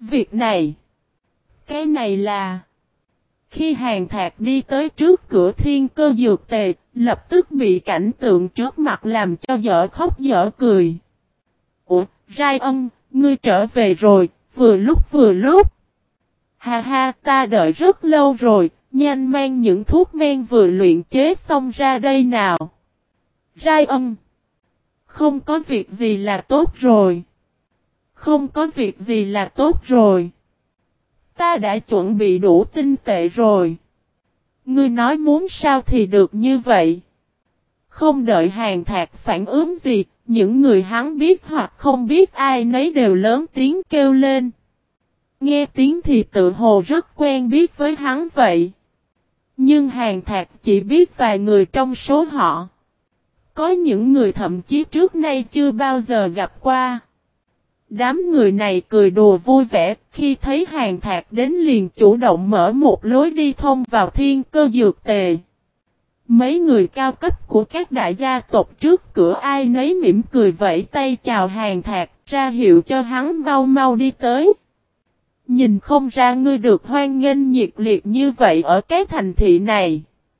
Việc này. Cái này là. Khi Hàn Thạc đi tới trước cửa Thiên Cơ Dược Tề, lập tức bị cảnh tượng trước mặt làm cho dở khóc dở cười. Ủa, Rai Ân, ngươi trở về rồi, vừa lúc vừa lúc. Ha ha, ta đợi rất lâu rồi, nhanh mang những thuốc men vừa luyện chế xong ra đây nào. Rai Ân. Không có việc gì là tốt rồi. Không có việc gì là tốt rồi. Ta đã chuẩn bị đủ tinh tệ rồi. Ngươi nói muốn sao thì được như vậy. Không đợi Hàn Thạc phản ứng gì, những người hắn biết hoặc không biết ai nấy đều lớn tiếng kêu lên. Nghe tiếng thì tự hồ rất quen biết với hắn vậy. Nhưng Hàn Thạc chỉ biết vài người trong số họ. Có những người thậm chí trước nay chưa bao giờ gặp qua. Đám người này cười đùa vui vẻ, khi thấy Hàn Thạc đến liền chủ động mở một lối đi thông vào Thiên Cơ Dược Tề. Mấy người cao cấp của các đại gia tộc trước cửa ai nấy mỉm cười vẫy tay chào Hàn Thạc, ra hiệu cho hắn mau mau đi tới. Nhìn không ra ngươi được hoan nghênh nhiệt liệt như vậy ở cái thành thị này.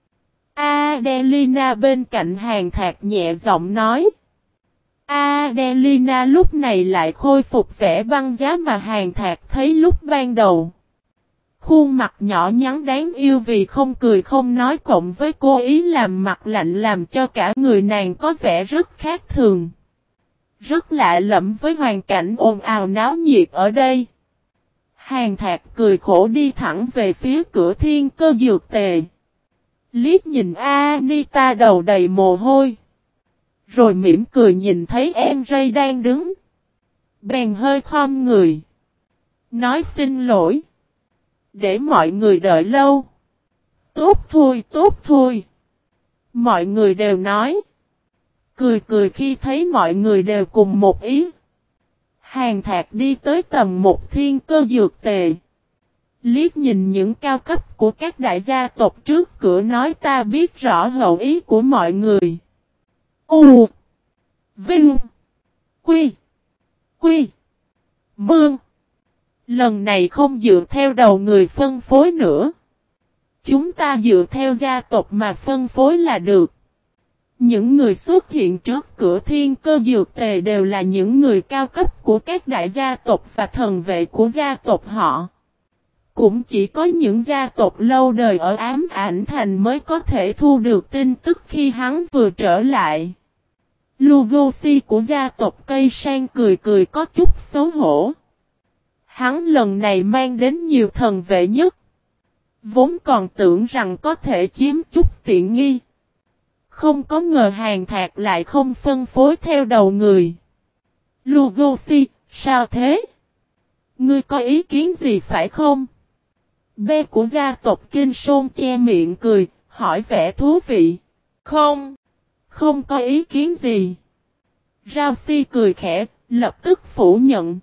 Adelina bên cạnh Hàn Thạc nhẹ giọng nói. Adelina lúc này lại khôi phục vẻ băng giá mà Hàn Thạc thấy lúc ban đầu. Khuôn mặt nhỏ nhắn đáng yêu vì không cười không nói cộng với cố ý làm mặt lạnh làm cho cả người nàng có vẻ rất khác thường. Rất lạ lẫm với hoàn cảnh ồn ào náo nhiệt ở đây. Hàn Thạc cười khổ đi thẳng về phía cửa Thiên Cơ Dược Tề. Liếc nhìn Anita đầu đầy mồ hôi. Rồi mỉm cười nhìn thấy em Ray đang đứng. Bèn hơi khom người. Nói xin lỗi. Để mọi người đợi lâu. Tốt thôi, tốt thôi. Mọi người đều nói. Cười cười khi thấy mọi người đều cùng một ý. Hàn Thạc đi tới tầm một Thiên Cơ Dược Tề. Liếc nhìn những cao cấp của các đại gia tộc trước cửa nói ta biết rõ hậu ý của mọi người. U. Vinh. Quy. Quy. Mương. Lần này không dựa theo đầu người phân phối nữa. Chúng ta dựa theo gia tộc mà phân phối là được. Những người xuất hiện trước cửa Thiên Cơ Dược Tề đều là những người cao cấp của các đại gia tộc và thần vệ của gia tộc họ. Cũng chỉ có những gia tộc lâu đời ở Ám Ảnh Thành mới có thể thu được tin tức khi hắn vừa trở lại. Lugosi của gia tộc Cây Sang cười cười có chút xấu hổ. Hắn lần này mang đến nhiều thần vệ nhất. Vốn còn tưởng rằng có thể chiếm chút tiện nghi. Không có ngờ Hàn Thạc lại không phân phối theo đầu người. Lugosi, sao thế? Ngươi có ý kiến gì phải không? Bé của gia tộc Kinh Sôn che miệng cười, hỏi vẻ thú vị. Không, không có ý kiến gì. Rao Si cười khẽ, lập tức phủ nhận.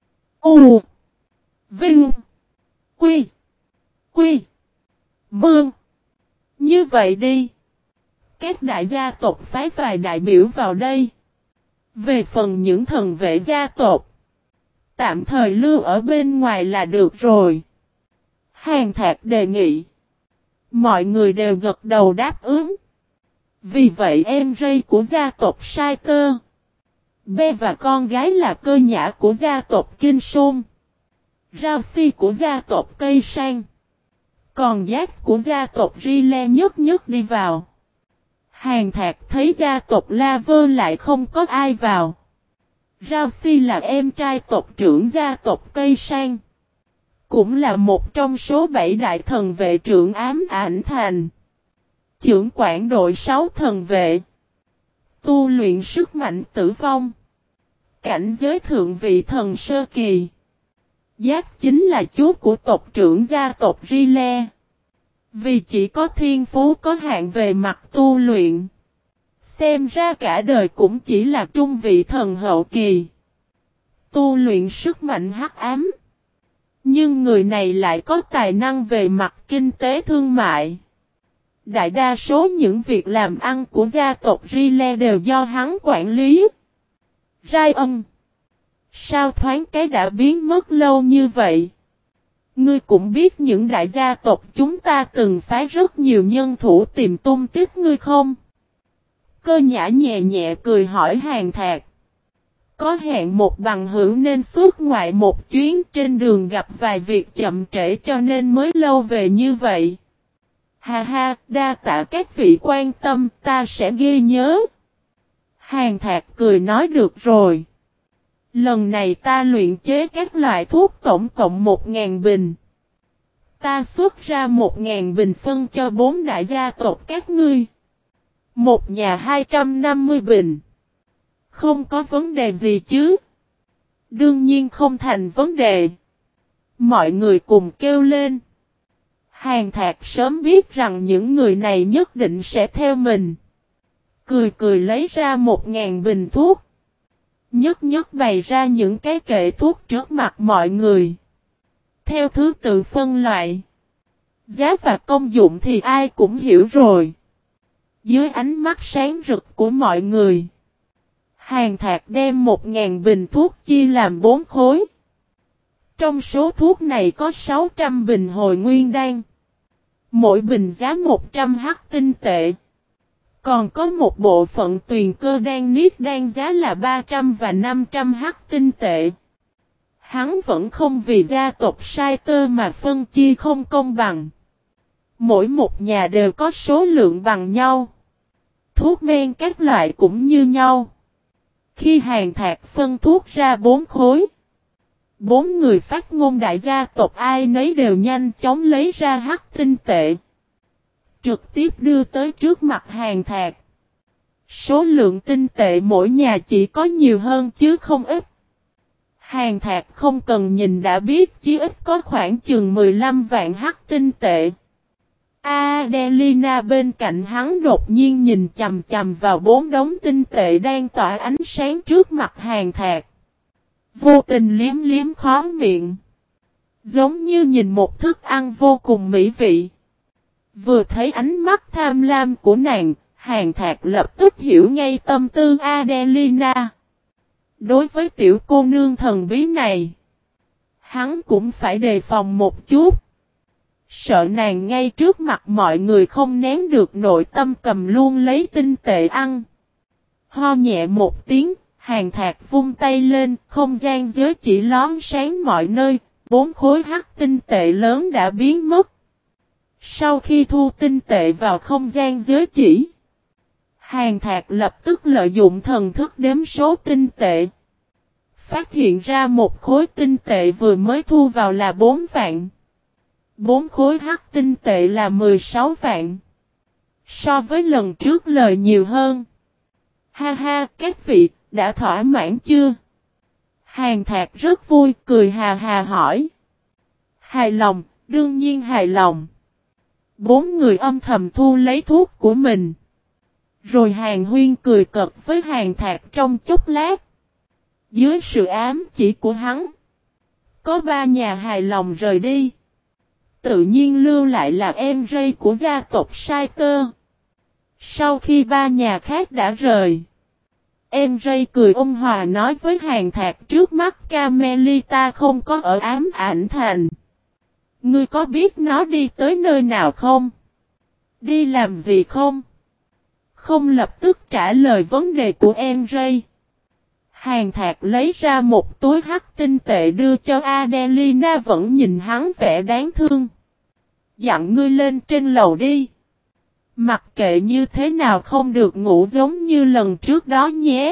U. Vinh. Quy. Quy. Mương. Như vậy đi. Các đại gia tộc phái vài đại biểu vào đây. Về phần những thần vệ gia tộc, tạm thời lưu ở bên ngoài là được rồi. Hàn Thạc đề nghị. Mọi người đều gật đầu đáp ứng. Vì vậy em Ray của gia tộc Sai Tơ, Bê và con gái là Cơ Nhã của gia tộc Kinh Sôn, Rao Si của gia tộc Cây Sang, còn Giác của gia tộc Rile nhất nhất đi vào. Hàn Thạc thấy gia tộc La Vơ lại không có ai vào. Rao Si là em trai tộc trưởng gia tộc Cây Sang, cũng là một trong số 7 đại thần vệ trưởng Ám Ảnh Thành. Trưởng quản đội 6 thần vệ. Tu luyện sức mạnh tử vong. Cảnh giới thượng vị thần sơ kỳ. Giác chính là chú của tộc trưởng gia tộc Rile. Vì chỉ có thiên phú có hạn về mặt tu luyện. Xem ra cả đời cũng chỉ là trung vị thần hậu kỳ. Tu luyện sức mạnh hắc ám. Nhưng người này lại có tài năng về mặt kinh tế thương mại. Đại đa số những việc làm ăn của gia tộc Rile đều do hắn quản lý. Rai Ân. Sao thoáng cái đã biến mất lâu như vậy? Ngươi cũng biết những đại gia tộc chúng ta từng phái rất nhiều nhân thủ tìm tung tích ngươi không? Cơ Nhã nhẹ nhẹ cười hỏi Hàn Thạc. Có hẹn một bằng hữu nên xuất ngoại một chuyến, trên đường gặp vài việc chậm trễ cho nên mới lâu về như vậy. Ha ha, đa tạ các vị quan tâm, ta sẽ ghi nhớ. Hàn Thạc cười nói được rồi. Lần này ta luyện chế các loại thuốc tổng cộng 1.000 bình. Ta xuất ra 1.000 bình phân cho 4 đại gia tộc các ngươi. Một nhà 250 bình. Không có vấn đề gì chứ? Đương nhiên không thành vấn đề. Mọi người cùng kêu lên. Hàn Thạc sớm biết rằng những người này nhất định sẽ theo mình. Cười cười lấy ra 1.000 bình thuốc. Nhất nhất bày ra những cái kệ thuốc trước mặt mọi người. Theo thứ tự phân loại. Giá và công dụng thì ai cũng hiểu rồi. Dưới ánh mắt sáng rực của mọi người. Hàn Thạc đem 1.000 bình thuốc chia làm 4 khối. Trong số thuốc này có 600 bình hồi nguyên đan. Mỗi bình giá 100 hắc tinh tệ. Còn có một bộ phận tuyền cơ đan niết đan giá là 300 và 500 hắc tinh tệ. Hắn vẫn không vì gia tộc sai tơ mà phân chia không công bằng. Mỗi một nhà đều có số lượng bằng nhau. Thuốc men các loại cũng như nhau. Khi Hàn Thạc phân thuốc ra 4 khối. 4 người phát ngôn đại gia tộc ai nấy đều nhanh chóng lấy ra hắc tinh tệ. Trực tiếp đưa tới trước mặt Hàn Thạc. Số lượng tinh tệ mỗi nhà chỉ có nhiều hơn chứ không ít. Hàn Thạc không cần nhìn đã biết chí ít có khoảng chừng 15 vạn hắc tinh tệ. Adelina bên cạnh hắn đột nhiên nhìn chằm chằm vào 4 đống tinh tệ đang tỏa ánh sáng trước mặt Hàn Thạc. Vô tình liếm liếm khóe miệng. Giống như nhìn một thức ăn vô cùng mỹ vị. Vừa thấy ánh mắt tham lam của nàng, Hàn Thạc lập tức hiểu ngay tâm tư Adelina. Đối với tiểu cô nương thần bí này, hắn cũng phải đề phòng một chút. Sợ nàng ngay trước mặt mọi người không nén được nội tâm cầm luôn lấy tinh tệ ăn. Ho nhẹ một tiếng, Hàn Thạc vung tay lên, không gian giới chỉ lón sáng mọi nơi, 4 khối hắc tinh tệ lớn đã biến mất. Sau khi thu tinh tệ vào không gian giới chỉ, Hàn Thạc lập tức lợi dụng thần thức đếm số tinh tệ. Phát hiện ra một khối tinh tệ vừa mới thu vào là 4 vạn. 4 khối hắc tinh tệ là 16 vạn. So với lần trước lời nhiều hơn. Ha ha, các vị, đã thỏa mãn chưa? Hàn Thạc rất vui, cười hà hà hỏi. Hài lòng, đương nhiên hài lòng. 4 người âm thầm thu lấy thuốc của mình. Rồi Hàn Huyên cười cợt với Hàn Thạc trong chốc lát. Dưới sự ám chỉ của hắn, có 3 nhà hài lòng rời đi. Tự nhiên lưu lại là em rây của gia tộc Sai Tơ. Sau khi 3 nhà khác đã rời, em rây cười ôn hòa nói với Hàn Thạc trước mắt Camelita không có ở Ám Ảnh Thành. Ngươi có biết nó đi tới nơi nào không? Đi làm gì không? Không lập tức trả lời vấn đề của em rây. Hàn Thạc lấy ra một túi hắc tinh tệ đưa cho Adelina vẫn nhìn hắn vẻ đáng thương. Dặn ngươi lên trên lầu đi. Mặc kệ như thế nào không được ngủ giống như lần trước đó nhé.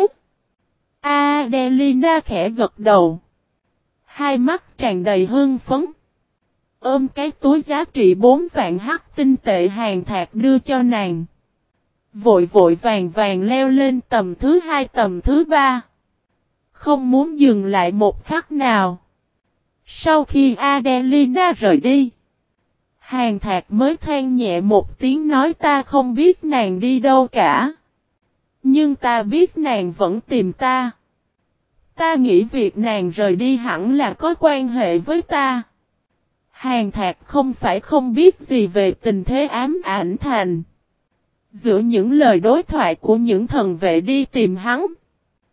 Adelina khẽ gật đầu. Hai mắt tràn đầy hưng phấn. Ôm cái túi giá trị 4 vạn hắc tinh tệ Hàn Thạc đưa cho nàng. Vội vội vàng vàng leo lên tầm thứ 2 tầm thứ 3. Không muốn dừng lại một khắc nào. Sau khi Adelina rời đi, Hàn Thạc mới than nhẹ một tiếng nói ta không biết nàng đi đâu cả. Nhưng ta biết nàng vẫn tìm ta. Ta nghĩ việc nàng rời đi hẳn là có quan hệ với ta. Hàn Thạc không phải không biết gì về tình thế Ám Ảnh Thành. Giữa những lời đối thoại của những thần vệ đi tìm hắn,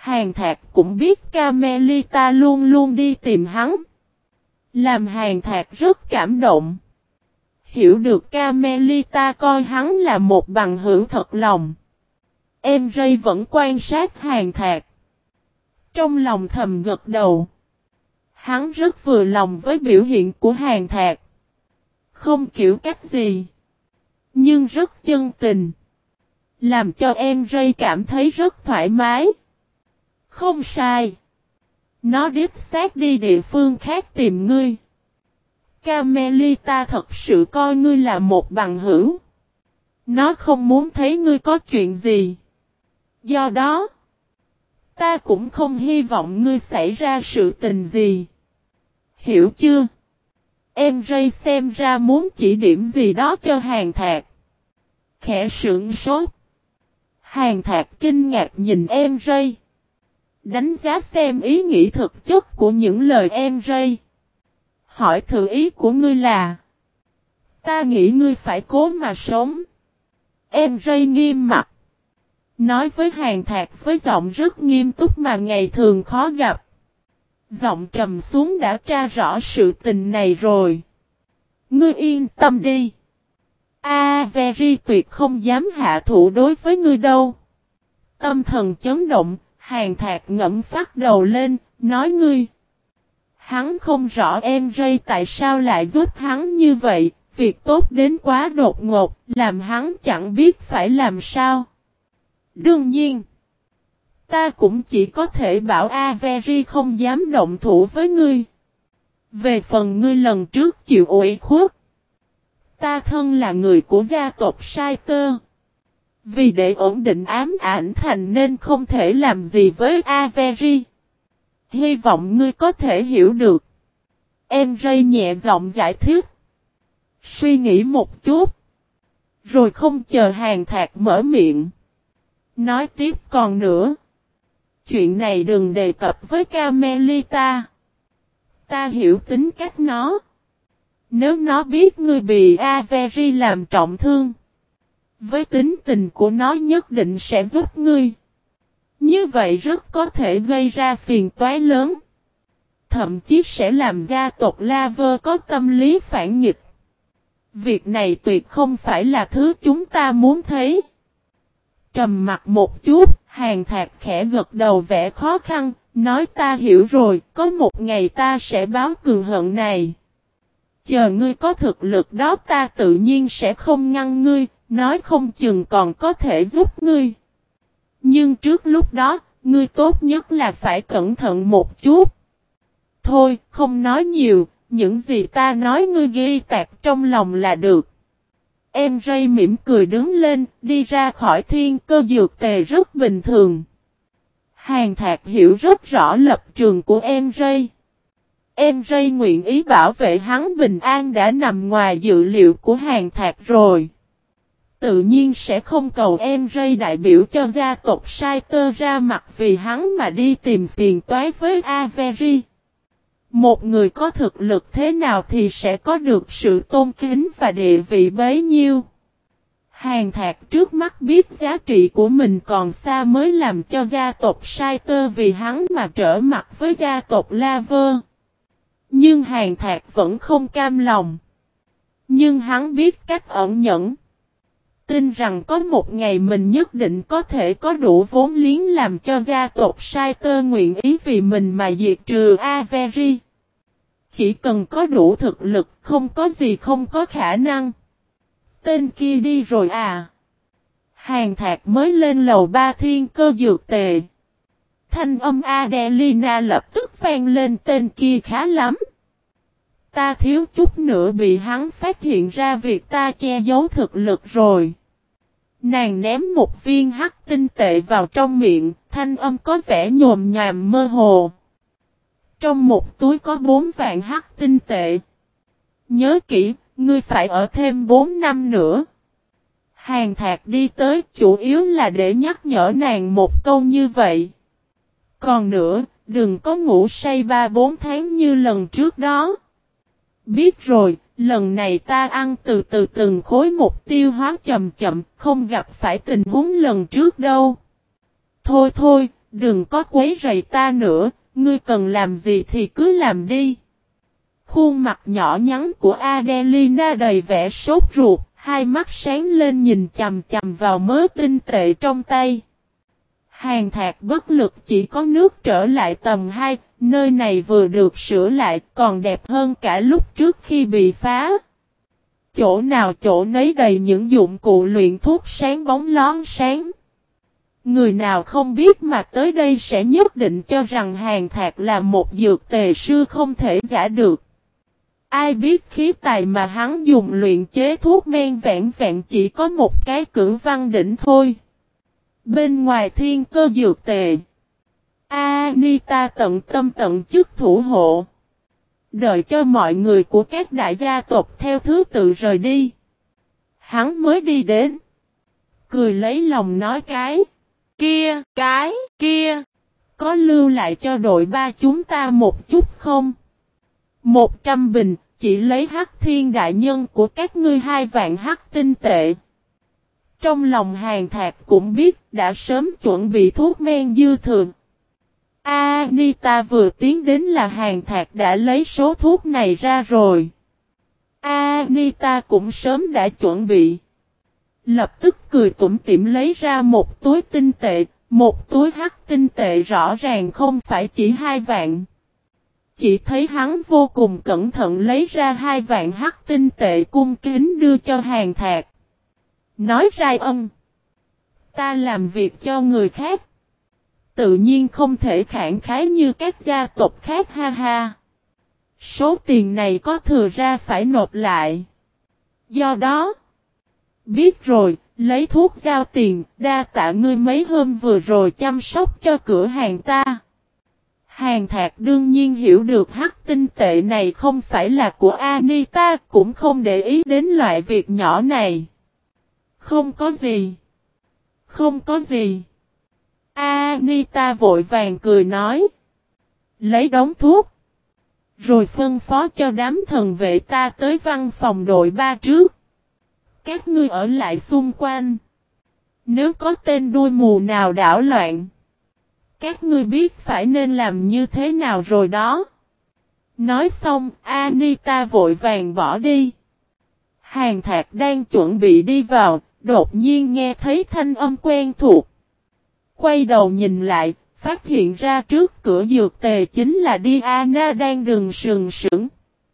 Hàn Thạc cũng biết Carmelita luôn luôn đi tìm hắn. Làm Hàn Thạc rất cảm động. Hiểu được Carmelita coi hắn là một bằng hữu thật lòng. Em Ray vẫn quan sát Hàn Thạc. Trong lòng thầm gật đầu. Hắn rất vừa lòng với biểu hiện của Hàn Thạc. Không kiểu cách gì. Nhưng rất chân tình. Làm cho em Ray cảm thấy rất thoải mái. Không sai. Nó đích xác đi địa phương khác tìm ngươi. Carmelita thật sự coi ngươi là một bằng hữu. Nó không muốn thấy ngươi có chuyện gì. Do đó, ta cũng không hy vọng ngươi xảy ra sự tình gì. Hiểu chưa? Em Ray xem ra muốn chỉ điểm gì đó cho Hàn Thạc. Khẽ sững sốt. Hàn Thạc kinh ngạc nhìn em Ray. Đánh giá xem ý nghĩ thực chất của những lời em Ray. Hỏi thử ý của ngươi là. Ta nghĩ ngươi phải cố mà sống. Em Ray nghiêm mặt. Nói với Hàn Thạc với giọng rất nghiêm túc mà ngày thường khó gặp. Giọng trầm xuống đã tra rõ sự tình này rồi. Ngươi yên tâm đi. Avery tuyệt không dám hạ thủ đối với ngươi đâu. Tâm thần chấn động, Hàn Thạc ngẫm phát đầu lên, nói ngươi. Hắn không rõ em Ray tại sao lại giúp hắn như vậy, việc tốt đến quá đột ngột, làm hắn chẳng biết phải làm sao. Đương nhiên, ta cũng chỉ có thể bảo Avery không dám động thủ với ngươi. Về phần ngươi lần trước chịu ủy khuất, ta thân là người của gia tộc Saiter. Vì để ổn định ám ảnh thành nên không thể làm gì với Avery. Hy vọng ngươi có thể hiểu được. Em Ray nhẹ giọng giải thích. Suy nghĩ một chút. Rồi không chờ Hàn Thạc mở miệng. Nói tiếp còn nữa. Chuyện này đừng đề cập với Carmelita. Ta hiểu tính cách nó. Nếu nó biết ngươi bị Avery làm trọng thương. Với tính tình của nó nhất định sẽ giúp ngươi. Như vậy rất có thể gây ra phiền toái lớn. Thậm chí sẽ làm gia tộc Laver có tâm lý phản nghịch. Việc này tuyệt không phải là thứ chúng ta muốn thấy. Trầm mặt một chút, Hàn Thạc khẽ gật đầu vẻ khó khăn, nói ta hiểu rồi, có một ngày ta sẽ báo cừu hận này. Chờ ngươi có thực lực đó ta tự nhiên sẽ không ngăn ngươi, nói không chừng còn có thể giúp ngươi. Nhưng trước lúc đó, ngươi tốt nhất là phải cẩn thận một chút. Thôi, không nói nhiều, những gì ta nói ngươi ghi tạc trong lòng là được. Em Ray mỉm cười đứng lên, đi ra khỏi thiên cơ dược tề rất bình thường. Hàn Thạc hiểu rất rõ lập trường của em Ray. Em Ray nguyện ý bảo vệ hắn bình an đã nằm ngoài dự liệu của Hàn Thạc rồi. Tự nhiên sẽ không cầu em Ray đại biểu cho gia tộc Saiter ra mặt vì hắn mà đi tìm phiền toái với Avery. Một người có thực lực thế nào thì sẽ có được sự tôn kính và địa vị bấy nhiêu. Hàn Thạc trước mắt biết giá trị của mình còn xa mới làm cho gia tộc Saiter vì hắn mà trở mặt với gia tộc Laver. Nhưng Hàn Thạc vẫn không cam lòng. Nhưng hắn biết cách ẩn nhẫn. Tin rằng có một ngày mình nhất định có thể có đủ vốn liếng làm cho gia tộc Saiter nguyện ý vì mình mà diệt trừ Avery. Chỉ cần có đủ thực lực không có gì không có khả năng. Tên kia đi rồi à? Hàn Thạc mới lên lầu 3 thiên cơ dược tề. Thanh âm Adelina lập tức vang lên tên kia khá lắm. Ta thiếu chút nữa bị hắn phát hiện ra việc ta che giấu thực lực rồi. Nàng ném một viên hắc tinh tệ vào trong miệng, thanh âm có vẻ nhồm nhòm mơ hồ. Trong một túi có 4 vạn hắc tinh tệ. Nhớ kỹ, ngươi phải ở thêm 4 năm nữa. Hàn Thạc đi tới chủ yếu là để nhắc nhở nàng một câu như vậy. Còn nữa, đừng có ngủ say 3-4 tháng như lần trước đó. Biết rồi, lần này ta ăn từ từ từng khối một tiêu hóa chậm chậm, không gặp phải tình huống lần trước đâu. Thôi thôi, Đừng có quấy rầy ta nữa, ngươi cần làm gì thì cứ làm đi. Khuôn mặt nhỏ nhắn của Adelina đầy vẻ sốt ruột, hai mắt sáng lên nhìn chằm chằm vào mớ tinh tệ trong tay. Hàn Thạc bất lực chỉ có nước trở lại tầng 2, nơi này vừa được sửa lại còn đẹp hơn cả lúc trước khi bị phá. Chỗ nào chỗ nấy đầy những dụng cụ luyện thuốc sáng bóng lón sáng. Người nào không biết mà tới đây sẽ nhất định cho rằng Hàn Thạc là một dược tề sư không thể giả được. Ai biết khí tài mà hắn dùng luyện chế thuốc men vẹn vẹn chỉ có một cái cửu văn đỉnh thôi. Bên ngoài thiên cơ dược tề, Anita tận tâm tận chức thủ hộ. Đợi cho mọi người của các đại gia tộc theo thứ tự rời đi. Hắn mới đi đến. Cười lấy lòng nói cái kia. Có lưu lại cho đội 3 chúng ta một chút không? 100 bình, chỉ lấy Hắc Thiên đại nhân của các ngươi 2 vạn hắc tinh tệ. Trong lòng Hàn Thạc cũng biết đã sớm chuẩn bị thuốc men dư thừa. Anita vừa tiến đến là Hàn Thạc đã lấy số thuốc này ra rồi. Anita cũng sớm đã chuẩn bị. Lập tức cười tủm tỉm lấy ra một túi tinh tệ, một túi hắc tinh tệ rõ ràng không phải chỉ 2 vạn. Chỉ thấy hắn vô cùng cẩn thận lấy ra 2 vạn hắc tinh tệ cung kính đưa cho Hàn Thạc. Nói ra ta làm việc cho người khác. Tự nhiên không thể khẳng khái như các gia tộc khác ha ha. Số tiền này có thừa ra phải nộp lại. Do đó, biết rồi, lấy thuốc giao tiền, đa tạ ngươi mấy hôm vừa rồi chăm sóc cho cửa hàng ta. Hàn Thạc đương nhiên hiểu được hắc tinh tệ này không phải là của Anita, cũng không để ý đến loại việc nhỏ này. Không có gì. Anita vội vàng cười nói. Lấy đống thuốc. Rồi phân phó cho đám thần vệ ta tới văn phòng đội 3 trước. Các ngươi ở lại xung quanh. Nếu có tên đuôi mù nào đảo loạn. Các ngươi biết phải nên làm như thế nào rồi đó. Nói xong, Anita vội vàng bỏ đi. Hàn Thạc đang chuẩn bị đi vào, đột nhiên nghe thấy thanh âm quen thuộc. Quay đầu nhìn lại, phát hiện ra trước cửa dược tề chính là Diana đang đứng sừng sững.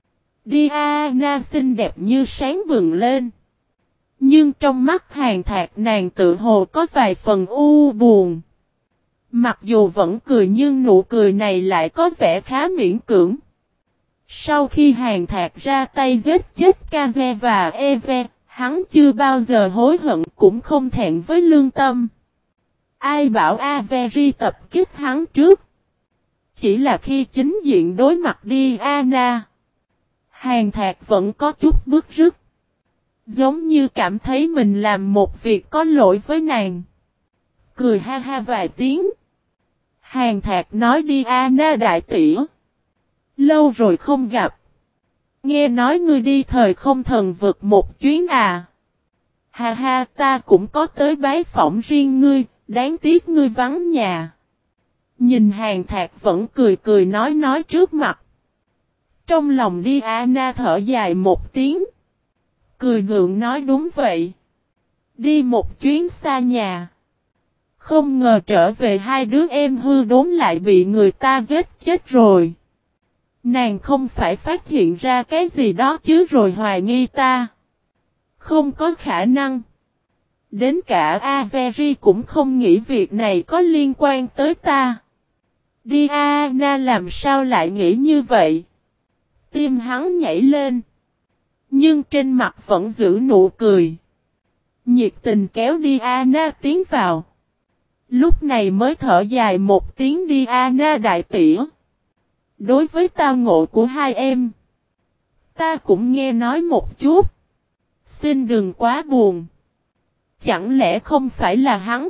Diana xinh đẹp như sáng bừng lên. Nhưng trong mắt Hàn Thạc nàng tự hồ có vài phần u buồn. Mặc dù vẫn cười nhưng nụ cười này lại có vẻ khá miễn cưỡng. Sau khi Hàn Thạc ra tay giết chết Kaze và Eve, hắn chưa bao giờ hối hận cũng không thẹn với lương tâm. Ai bảo Avery tập kích hắn trước? Chỉ là khi chính diện đối mặt Diana, Hàn Thạc vẫn có chút bức rứt. Giống như cảm thấy mình làm một việc có lỗi với nàng. Cười ha ha vài tiếng. Hàn Thạc nói Diana đại tỷ. Lâu rồi không gặp. Nghe nói ngươi đi thời không thần vực một chuyến à. Ha ha ta cũng có tới bái phỏng riêng ngươi, đáng tiếc ngươi vắng nhà. Nhìn Hàn Thạc vẫn cười nói trước mặt. Trong lòng Diana thở dài một tiếng. Cười gượng nói đúng vậy. Đi một chuyến xa nhà. Không ngờ trở về 2 đứa em hư đốn lại bị người ta giết chết rồi. Nàng không phải phát hiện ra cái gì đó chứ rồi hoài nghi ta. Không có khả năng. Đến cả Avery cũng không nghĩ việc này có liên quan tới ta. Diana làm sao lại nghĩ như vậy? Tim hắn nhảy lên. Nhưng trên mặt vẫn giữ nụ cười. Nhiệt tình kéo Diana tiến vào. Lúc này mới thở dài một tiếng Diana đại tỷ. Đối với tao ngộ của hai em, ta cũng nghe nói một chút. Xin đừng quá buồn. Chẳng lẽ không phải là hắn?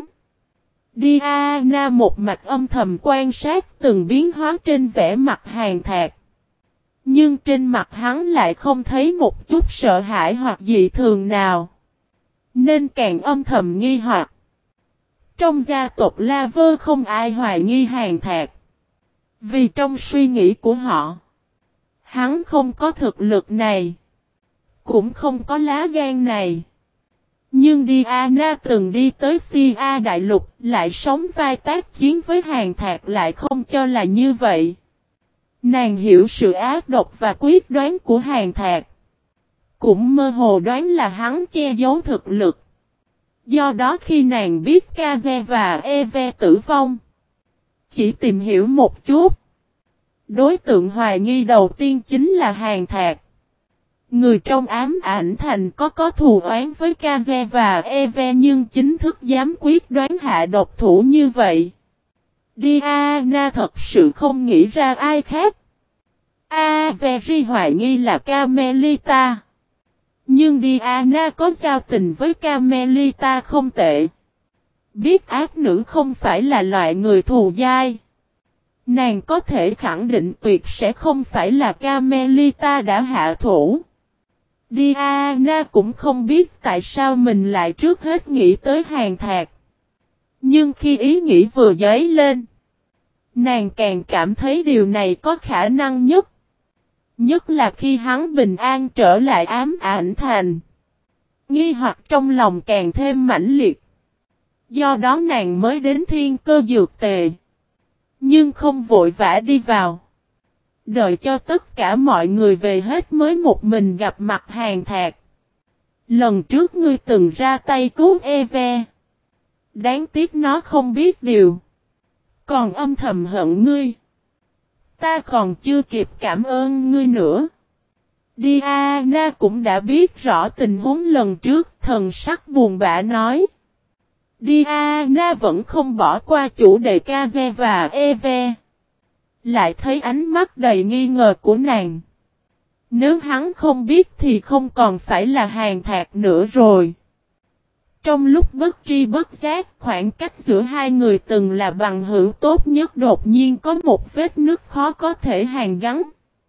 Diana một mạch âm thầm quan sát từng biến hóa trên vẻ mặt Hàn Thạc. Nhưng trên mặt hắn lại không thấy một chút sợ hãi hoặc dị thường nào. Nên càng âm thầm nghi hoặc. Trong gia tộc La Vơ không ai hoài nghi Hàn Thạc. Vì trong suy nghĩ của họ, hắn không có thực lực này, cũng không có lá gan này. Nhưng Diana từng đi tới Sia Đại Lục, lại sống vai tác chiến với Hàn Thạc lại không cho là như vậy. Nàng hiểu sự ác độc và quyết đoán của Hàn Thạc. Cũng mơ hồ đoán là hắn che giấu thực lực. Do đó khi nàng biết Kaze và Eve tử vong, chỉ tìm hiểu một chút. Đối tượng hoài nghi đầu tiên chính là Hàn Thạc. Người trong ám ảnh thành có thù oán với Kaze và Eve nhưng chính thức dám quyết đoán hạ độc thủ như vậy. Diana thật sự không nghĩ ra ai khác. Avery hoài nghi là Carmelita. Nhưng Diana có giao tình với Carmelita không tệ. Biết ác nữ không phải là loại người thù dai. Nàng có thể khẳng định tuyệt sẽ không phải là Carmelita đã hạ thủ. Diana cũng không biết tại sao mình lại trước hết nghĩ tới Hàn Thạc. Nhưng khi ý nghĩ vừa dấy lên, nàng càng cảm thấy điều này có khả năng nhất. Nhất là khi hắn bình an trở lại ám ảnh thành. Nghi hoặc trong lòng càng thêm mãnh liệt. Do đó nàng mới đến Thiên Cơ Dược Tề. Nhưng không vội vã đi vào. Đợi cho tất cả mọi người về hết mới một mình gặp mặt Hàn Thạc. Lần trước ngươi từng ra tay cứu Eve. Đáng tiếc nó không biết điều. Còn âm thầm hận ngươi. Ta còn chưa kịp cảm ơn ngươi nữa. Diana cũng đã biết rõ tình huống lần trước, thần sắc buồn bã nói. Diana vẫn không bỏ qua chủ đề Kaze và Eve. Lại thấy ánh mắt đầy nghi ngờ của nàng. Nếu hắn không biết thì không còn phải là Hàn Thạc nữa rồi. Trong lúc bất tri bất giác, khoảng cách giữa hai người từng là bằng hữu tốt nhất đột nhiên có một vết nứt khó có thể hàn gắn.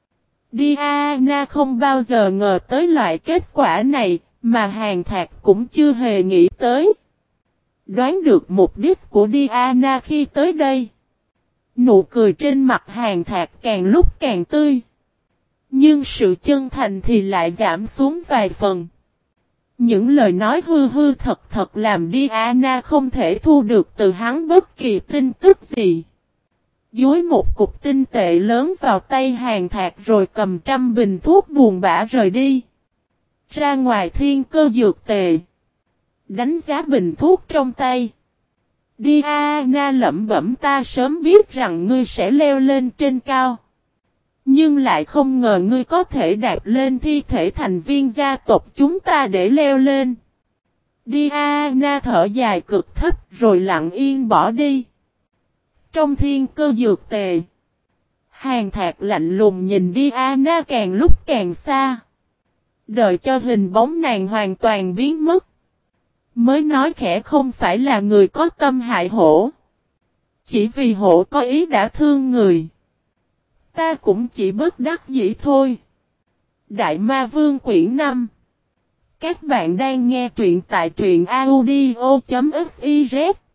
Diana không bao giờ ngờ tới loại kết quả này, mà Hàn Thạc cũng chưa hề nghĩ tới. Đoán được mục đích của Diana khi tới đây. Nụ cười trên mặt Hàn Thạc càng lúc càng tươi. Nhưng sự chân thành thì lại giảm xuống vài phần. Những lời nói hư hư thật thật làm Diana không thể thu được từ hắn bất kỳ tin tức gì. Dúi một cục tinh tệ lớn vào tay Hàn Thạc rồi cầm 100 bình thuốc buồn bã rời đi. Ra ngoài Thiên Cơ Dược Tề. Đánh giá bình thuốc trong tay. Diana lẩm bẩm, ta sớm biết rằng ngươi sẽ leo lên trên cao. Nhưng lại không ngờ ngươi có thể đạp lên thi thể thành viên gia tộc chúng ta để leo lên. Diana thở dài cực thấp rồi lặng yên bỏ đi. Trong Thiên Cơ Dược Tề, Hàn Thạc lạnh lùng nhìn Diana càng lúc càng xa. Đợi cho hình bóng nàng hoàn toàn biến mất. Mới nói khẽ, không phải là người có tâm hại hổ. Chỉ vì hổ có ý đã thương người. Ta cũng chỉ bất đắc dĩ thôi. Đại Ma Vương quyển 5. Các bạn đang nghe truyện tại truyện audio.fiz.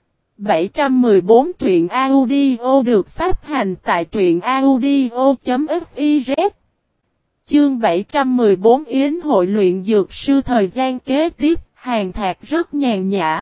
714 truyện audio được phát hành tại truyện audio.fiz. Chương 714 Yến hội luyện dược sư. Thời gian kế tiếp, Hàn Thạc rất nhàn nhã.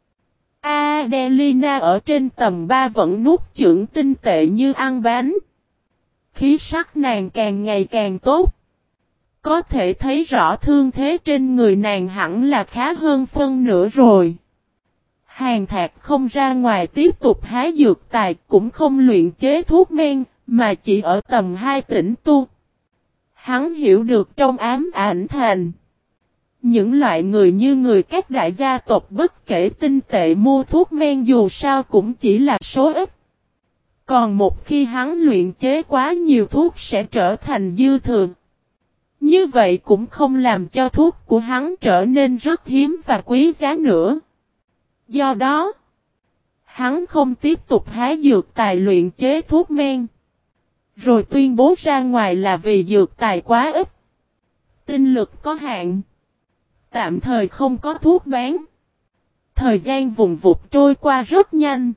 Adelina ở trên tầng 3 vẫn nuốt chửng tinh tệ như ăn bánh. Khí sắc nàng càng ngày càng tốt. Có thể thấy rõ thương thế trên người nàng hẳn là khá hơn phân nửa rồi. Hàn Thạc không ra ngoài tiếp tục hái dược tài, cũng không luyện chế thuốc men, mà chỉ ở tầm 2 tĩnh tu. Hắn hiểu được trong ám ảnh thành, những loại người như người các đại gia tộc bất kể tinh tệ mua thuốc men dù sao cũng chỉ là số ít. Còn một khi hắn luyện chế quá nhiều thuốc sẽ trở thành dư thừa. Như vậy cũng không làm cho thuốc của hắn trở nên rất hiếm và quý giá nữa. Do đó, hắn không tiếp tục hái dược tài luyện chế thuốc men. Rồi tuyên bố ra ngoài là vì dược tài quá ít. Tinh lực có hạn. Tạm thời không có thuốc bán. Thời gian vùng vụt trôi qua rất nhanh.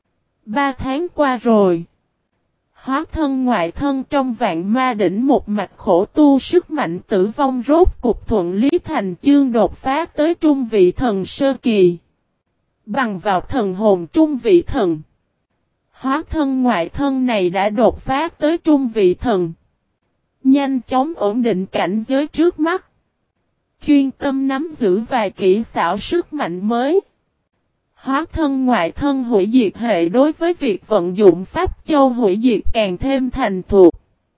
3 tháng qua rồi. Hóa thân ngoại thân trong vạn ma đỉnh một mạch khổ tu sức mạnh tử vong rốt cục thuận lý thành chương đột phá tới trung vị thần sơ kỳ. Bằng vào thần hồn trung vị thần. Hóa thân ngoại thân này đã đột phá tới trung vị thần. Nhanh chóng ổn định cảnh giới trước mắt. Chuyên tâm nắm giữ vài kỹ xảo sức mạnh mới. Hóa thân ngoại thân hủy diệt hệ đối với việc vận dụng pháp châu hủy diệt càng thêm thành thục.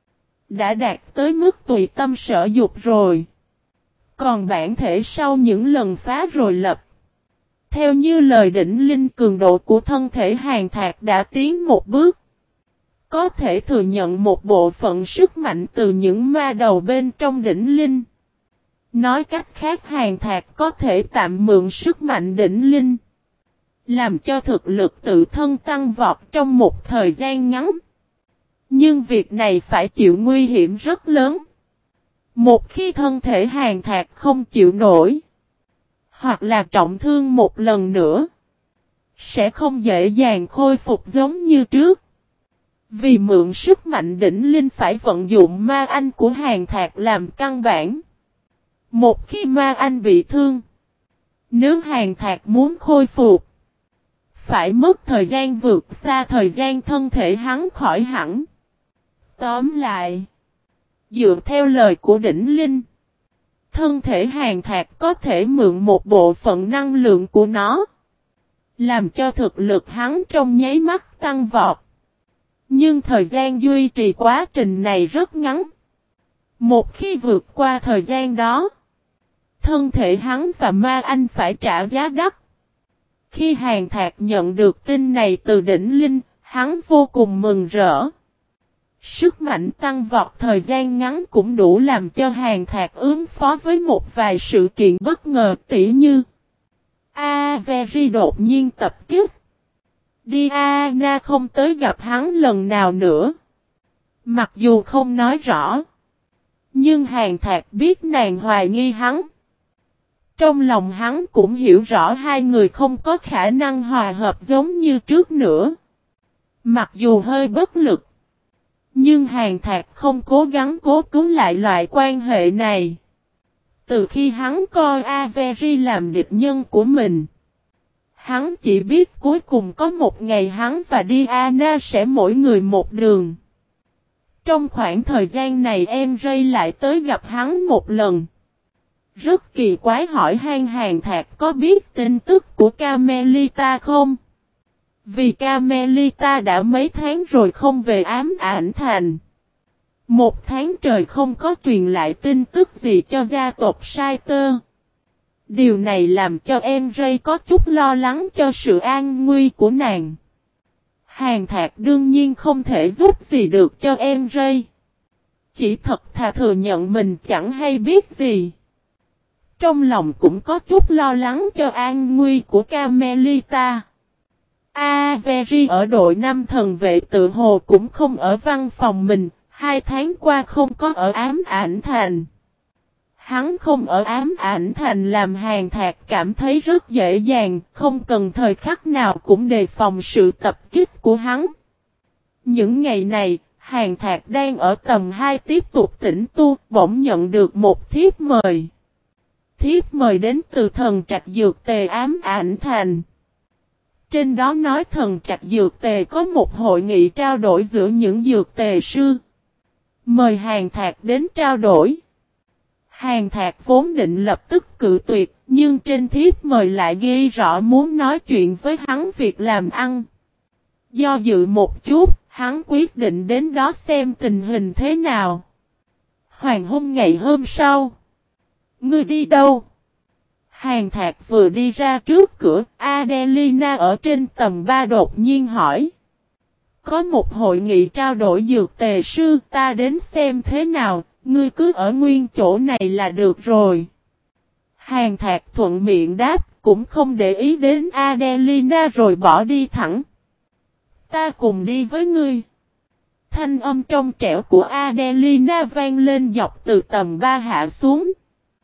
Đã đạt tới mức tùy tâm sở dục rồi. Còn bản thể sau những lần phá rồi lập. Theo như lời đỉnh linh cường độ của thân thể Hàn Thạc đã tiến một bước. Có thể thừa nhận một bộ phận sức mạnh từ những ma đầu bên trong đỉnh linh. Nói cách khác Hàn Thạc có thể tạm mượn sức mạnh đỉnh linh. Làm cho thực lực tự thân tăng vọt trong một thời gian ngắn. Nhưng việc này phải chịu nguy hiểm rất lớn. Một khi thân thể Hàn Thạc không chịu nổi. Hoặc là trọng thương một lần nữa. Sẽ không dễ dàng khôi phục giống như trước. Vì mượn sức mạnh đỉnh linh phải vận dụng ma anh của Hàn Thạc làm căn bản. Một khi ma anh bị thương. Nếu Hàn Thạc muốn khôi phục. Phải mất thời gian vượt xa thời gian thân thể hắn khỏi hẳn. Tóm lại. Dựa theo lời của đỉnh linh. Thân thể Hàn Thạc có thể mượn một bộ phận năng lượng của nó. Làm cho thực lực hắn trong nháy mắt tăng vọt. Nhưng thời gian duy trì quá trình này rất ngắn. Một khi vượt qua thời gian đó. Thân thể hắn và ma anh phải trả giá đắt. Khi Hàn Thạc nhận được tin này từ đỉnh linh, hắn vô cùng mừng rỡ. Sức mạnh tăng vọt thời gian ngắn cũng đủ làm cho Hàn Thạc ứng phó với một vài sự kiện bất ngờ tỉ như Avery đột nhiên tập kích. Diana không tới gặp hắn lần nào nữa. Mặc dù không nói rõ. Nhưng Hàn Thạc biết nàng hoài nghi hắn. Trong lòng hắn cũng hiểu rõ hai người không có khả năng hòa hợp giống như trước nữa. Mặc dù hơi bất lực. Nhưng Hàn Thạc không cố gắng cố cứu lại loại quan hệ này. Từ khi hắn coi Avery làm địch nhân của mình. Hắn chỉ biết cuối cùng có một ngày hắn và Diana sẽ mỗi người một đường. Trong khoảng thời gian này em Ray lại tới gặp hắn một lần. Rất kỳ quái hỏi Hàn Thạc có biết tin tức của Carmelita không? Vì Carmelita đã mấy tháng rồi không về ám ảnh thành. 1 tháng trời không có truyền lại tin tức gì cho gia tộc Saiter. Điều này làm cho em Ray có chút lo lắng cho sự an nguy của nàng. Hàn Thạc đương nhiên không thể giúp gì được cho em Ray. Chỉ thật thà thừa nhận mình chẳng hay biết gì. Trong lòng cũng có chút lo lắng cho an nguy của Carmelita. Avery ở đội 5 thần vệ tự hồ cũng không ở văn phòng mình, 2 tháng qua không có ở ám ảnh thành. Hắn không ở ám ảnh thành làm Hàn Thạc cảm thấy rất dễ dàng, không cần thời khắc nào cũng đề phòng sự tập kích của hắn. Những ngày này, Hàn Thạc đang ở tầng 2 tiếp tục tĩnh tu, bỗng nhận được một thiếp mời. Thiếp mời đến từ thần trạch dược tề ám ảnh thành. Trên đó nói thần trạch dược tề có một hội nghị trao đổi giữa những dược tề sư. Mời Hàn Thạc đến trao đổi. Hàn Thạc vốn định lập tức cự tuyệt, nhưng trên thiếp mời lại ghi rõ muốn nói chuyện với hắn việc làm ăn. Do dự một chút, hắn quyết định đến đó xem tình hình thế nào. Hoàng hôn ngày hôm sau. Ngươi đi đâu? Hàn Thạc vừa đi ra trước cửa, Adelina ở trên tầng 3 đột nhiên hỏi. Có một hội nghị trao đổi dược tề sư, ta đến xem thế nào, ngươi cứ ở nguyên chỗ này là được rồi. Hàn Thạc thuận miệng đáp, cũng không để ý đến Adelina rồi bỏ đi thẳng. Ta cùng đi với ngươi. Thanh âm trong trẻo của Adelina vang lên dọc từ tầng 3 hạ xuống.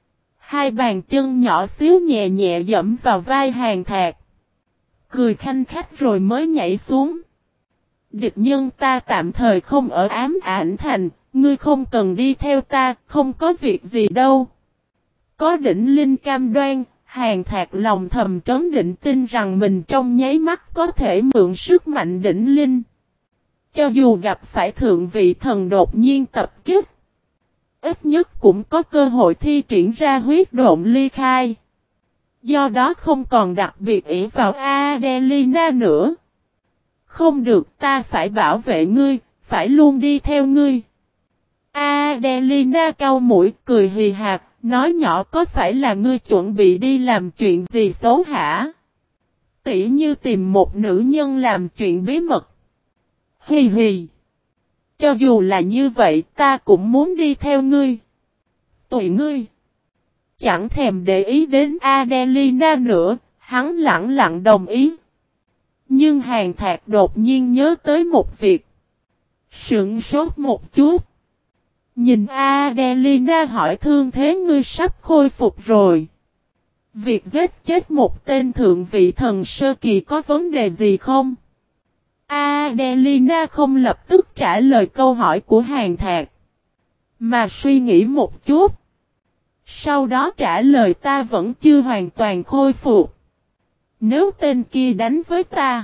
Hai bàn chân nhỏ xíu nhẹ nhẹ dẫm vào vai Hàn Thạc. Cười khanh khách rồi mới nhảy xuống. Địch nhân ta tạm thời không ở Ám Ảnh Thành, ngươi không cần đi theo ta, không có việc gì đâu. Có đỉnh linh cam đoan, Hàn Thạc lòng thầm trấn định tin rằng mình trong nháy mắt có thể mượn sức mạnh đỉnh linh. Cho dù gặp phải thượng vị thần đột nhiên tập kích, ít nhất cũng có cơ hội thi triển ra huyết độn ly khai. Do đó không còn đặc biệt ỷ vào Adelina nữa. Không được, ta phải bảo vệ ngươi, phải luôn đi theo ngươi. Adelina cau mũi cười hì hạt, nói nhỏ có phải là ngươi chuẩn bị đi làm chuyện gì xấu hả? Tỉ như tìm một nữ nhân làm chuyện bí mật. Hì hì. Cho dù là như vậy ta cũng muốn đi theo ngươi. Tùy ngươi. Chẳng thèm để ý đến Adelina nữa, hắn lặng lặng đồng ý. Nhưng Hàn Thạc đột nhiên nhớ tới một việc. Sững sốt một chút. Nhìn Adelina hỏi thương thế ngươi sắp khôi phục rồi. Việc giết chết một tên thượng vị thần sơ kỳ có vấn đề gì không? Adelina không lập tức trả lời câu hỏi của Hàn Thạc. Mà suy nghĩ một chút. Sau đó trả lời ta vẫn chưa hoàn toàn khôi phục. Nếu tên kia đánh với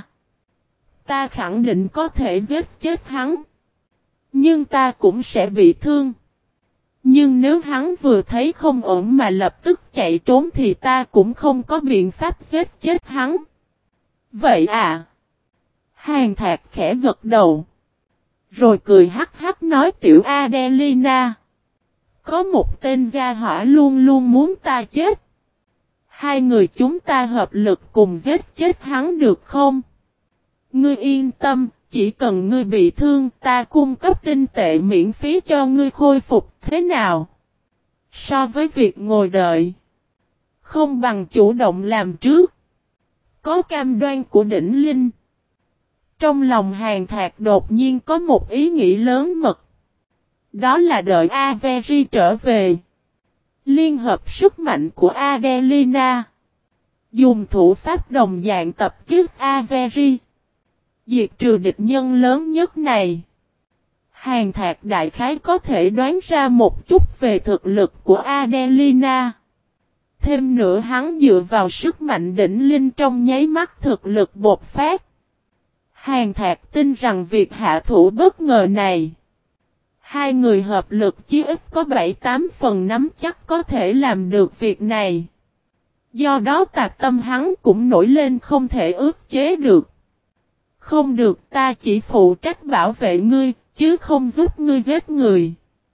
ta khẳng định có thể giết chết hắn. Nhưng ta cũng sẽ bị thương. Nhưng nếu hắn vừa thấy không ổn mà lập tức chạy trốn thì ta cũng không có biện pháp giết chết hắn. Vậy à? Hàn Thạc khẽ gật đầu. Rồi cười hắc hắc nói tiểu Adelina. Có một tên gia hỏa luôn luôn muốn ta chết. Hai người chúng ta hợp lực cùng giết chết hắn được không? Ngươi yên tâm, chỉ cần ngươi bị thương ta cung cấp tinh tệ miễn phí cho ngươi khôi phục thế nào? So với việc ngồi đợi, không bằng chủ động làm trước. Có cam đoan của đỉnh linh. Trong lòng Hàn Thạc đột nhiên có một ý nghĩ lớn mật. Đó là đợi Avery trở về. Liên hợp sức mạnh của Adelina. Dùng thủ pháp đồng dạng tập kích Avery. Diệt trừ địch nhân lớn nhất này. Hàn Thạc đại khái có thể đoán ra một chút về thực lực của Adelina. Thêm nữa hắn dựa vào sức mạnh đỉnh linh trong nháy mắt thực lực bộc phát. Hàn Thạc tin rằng việc hạ thủ bất ngờ này. Hai người hợp lực chí ít có 7-8 phần nắm chắc có thể làm được việc này. Do đó tạc tâm hắn cũng nổi lên không thể ức chế được. Không được, ta chỉ phụ trách bảo vệ ngươi, chứ không giúp ngươi giết người.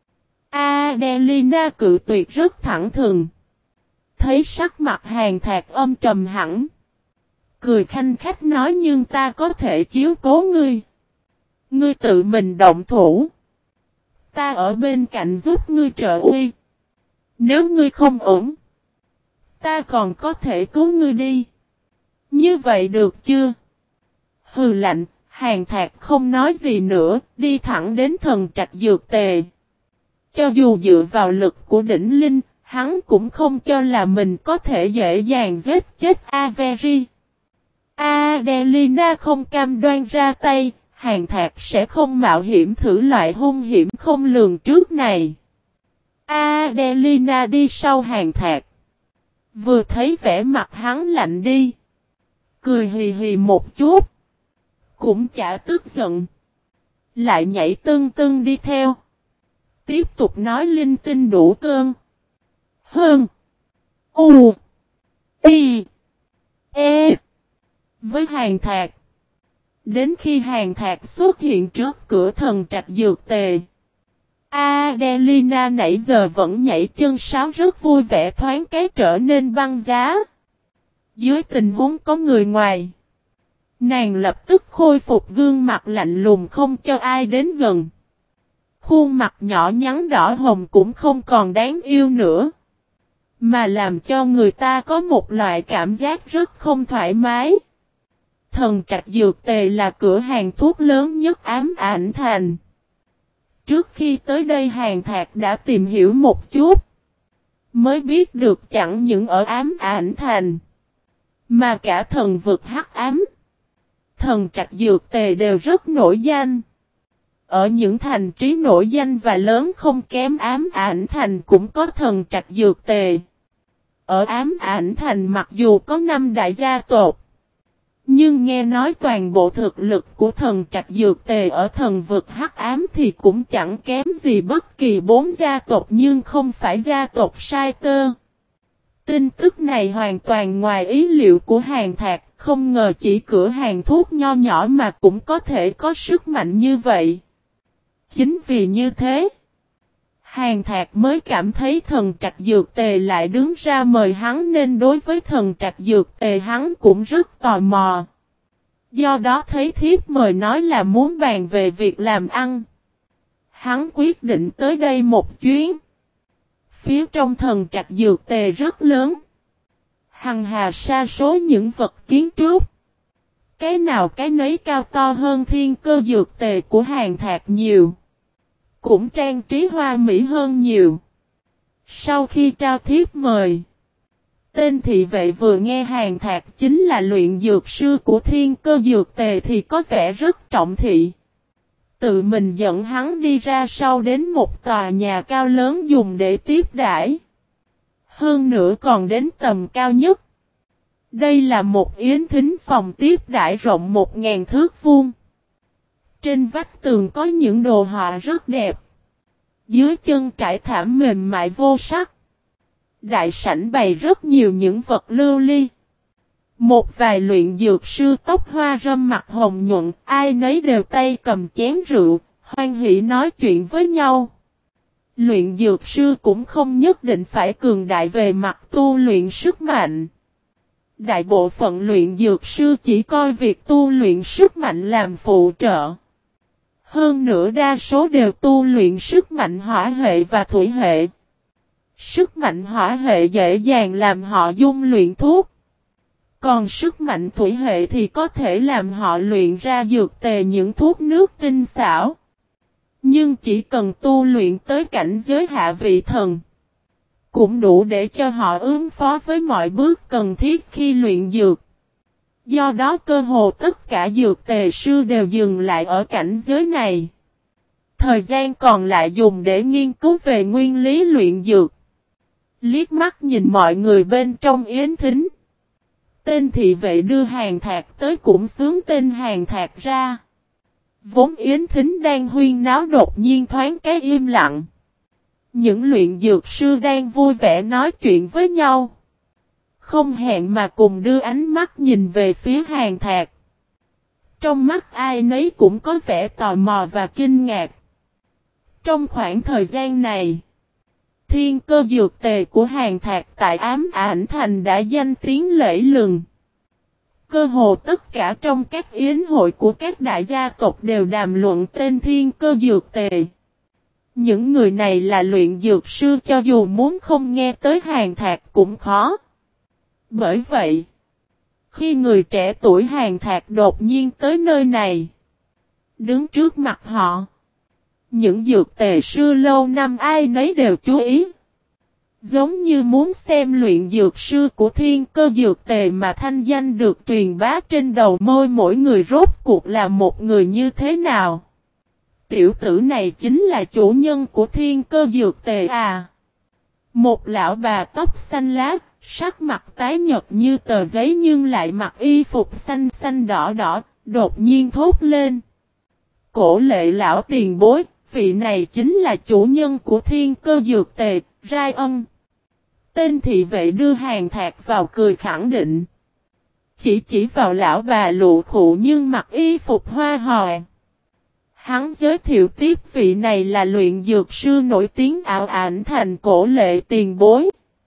Adelina cự tuyệt rất thẳng thừng. Thấy sắc mặt Hàn Thạc âm trầm hẳn. Cười khanh khách nói nhưng ta có thể chiếu cố ngươi. Ngươi tự mình động thủ. Ta ở bên cạnh giúp ngươi trợ uy. Nếu ngươi không ổn, ta còn có thể cứu ngươi đi. Như vậy được chưa? Hừ lạnh, Hàn Thạc không nói gì nữa, đi thẳng đến thần trạch dược tề. Cho dù dựa vào lực của đỉnh linh, hắn cũng không cho là mình có thể dễ dàng giết chết Avery. Adelina không cam đoan ra tay, Hàn Thạc sẽ không mạo hiểm thử loại hung hiểm không lường trước này. Adelina đi sau Hàn Thạc. Vừa thấy vẻ mặt hắn lạnh đi. Cười hì hì một chút. Cũng chả tức giận. Lại nhảy tưng tưng đi theo. Tiếp tục nói linh tinh đủ cơn. Hơn. U. Y. E. Với Hàn Thạc. Đến khi Hàn Thạc xuất hiện trước cửa thần trạch dược tề. Adelina nãy giờ vẫn nhảy chân sáo rất vui vẻ thoáng cái trở nên băng giá. Dưới tình huống có người ngoài. Nàng lập tức khôi phục gương mặt lạnh lùng không cho ai đến gần. Khuôn mặt nhỏ nhắn đỏ hồng cũng không còn đáng yêu nữa. Mà làm cho người ta có một loại cảm giác rất không thoải mái. Thần trạch dược tề là cửa hàng thuốc lớn nhất Ám Ảnh Thành. Trước khi tới đây Hàn Thạc đã tìm hiểu một chút. Mới biết được chẳng những ở Ám Ảnh Thành, mà cả thần vực hắc ám, thần trạch dược tề đều rất nổi danh. Ở những thành trì nổi danh và lớn không kém Ám Ảnh Thành cũng có thần trạch dược tề. Ở Ám Ảnh Thành mặc dù có 5 đại gia tộc, nhưng nghe nói toàn bộ thực lực của thần trạch dược tề ở thần vực hắc ám thì cũng chẳng kém gì bất kỳ 4 gia tộc nhưng không phải gia tộc Sai Tơ. Tin tức này hoàn toàn ngoài ý liệu của Hàn Thạc, không ngờ chỉ cửa hàng thuốc nho nhỏ mà cũng có thể có sức mạnh như vậy. Chính vì như thế, Hàn Thạc mới cảm thấy thần trạch dược tề lại đứng ra mời hắn nên đối với thần trạch dược tề hắn cũng rất tò mò. Do đó thấy thiếp mời nói là muốn bàn về việc làm ăn. Hắn quyết định tới đây một chuyến. Phía trong thần trạch dược tề rất lớn. Hằng hà sa số những vật kiến trúc. Cái nào cái nấy cao to hơn thiên cơ dược tề của Hàn Thạc nhiều. Cũng trang trí hoa mỹ hơn nhiều. Sau khi trao thiếp mời, tên thị vệ vừa nghe Hàn Thạc chính là luyện dược sư của thiên cơ dược tề thì có vẻ rất trọng thị. Tự mình dẫn hắn đi ra sau đến một tòa nhà cao lớn dùng để tiếp đãi. Hơn nữa còn đến tầm cao nhất. Đây là một yến thính phòng tiếp đãi rộng 1000 thước vuông. Trên vách tường có những đồ họa rất đẹp. Dưới chân trải thảm mềm mại vô sắc. Đại sảnh bày rất nhiều những vật lưu ly. Một vài luyện dược sư tóc hoa râm mặt hồng nhuận, ai nấy đều tay cầm chén rượu, hoan hỉ nói chuyện với nhau. Luyện dược sư cũng không nhất định phải cường đại về mặt tu luyện sức mạnh. Đại bộ phận luyện dược sư chỉ coi việc tu luyện sức mạnh làm phụ trợ. Hơn nữa đa số đều tu luyện sức mạnh hỏa hệ và thủy hệ. Sức mạnh hỏa hệ dễ dàng làm họ dung luyện thuốc. Còn sức mạnh thủy hệ thì có thể làm họ luyện ra dược tề những thuốc nước tinh xảo. Nhưng chỉ cần tu luyện tới cảnh giới hạ vị thần, cũng đủ để cho họ ứng phó với mọi bước cần thiết khi luyện dược. Do đó cơ hồ tất cả dược tề sư đều dừng lại ở cảnh giới này. Thời gian còn lại dùng để nghiên cứu về nguyên lý luyện dược. Liếc mắt nhìn mọi người bên trong yến thính. Tên thị vệ đưa Hàn Thạc tới cũng xướng tên Hàn Thạc ra. Vốn yến thính đang huyên náo đột nhiên thoáng cái im lặng. Những luyện dược sư đang vui vẻ nói chuyện với nhau. Không hẹn mà cùng đưa ánh mắt nhìn về phía Hàn Thạc. Trong mắt ai nấy cũng có vẻ tò mò và kinh ngạc. Trong khoảng thời gian này, thiên cơ dược tề của Hàn Thạc tại Ám Ảnh Thành đã danh tiếng lẫy lừng. Cơ hồ tất cả trong các yến hội của các đại gia tộc đều đàm luận tên thiên cơ dược tề. Những người này là luyện dược sư cho dù muốn không nghe tới Hàn Thạc cũng khó. Bởi vậy, khi người trẻ tuổi Hàn Thạc đột nhiên tới nơi này, đứng trước mặt họ, những dược tề sư lâu năm ai nấy đều chú ý. Giống như muốn xem luyện dược sư của thiên cơ dược tề mà thanh danh được truyền bá trên đầu môi mỗi người rốt cuộc là một người như thế nào. Tiểu tử này chính là chủ nhân của thiên cơ dược tề à. Một lão bà tóc xanh lá, sắc mặt tái nhợt như tờ giấy nhưng lại mặc y phục xanh xanh đỏ đỏ, đột nhiên thốt lên. Cổ lệ lão tiền bối, vị này chính là chủ nhân của thiên cơ dược tề, Rai Ân. Tên thị vệ đưa Hàn Thạc vào cười khẳng định. Chỉ vào lão bà lụ khụ nhưng mặc y phục hoa hòe. Hắn giới thiệu tiếp vị này là luyện dược sư nổi tiếng Ảo Ảnh Thành Cổ Lệ tiền bối.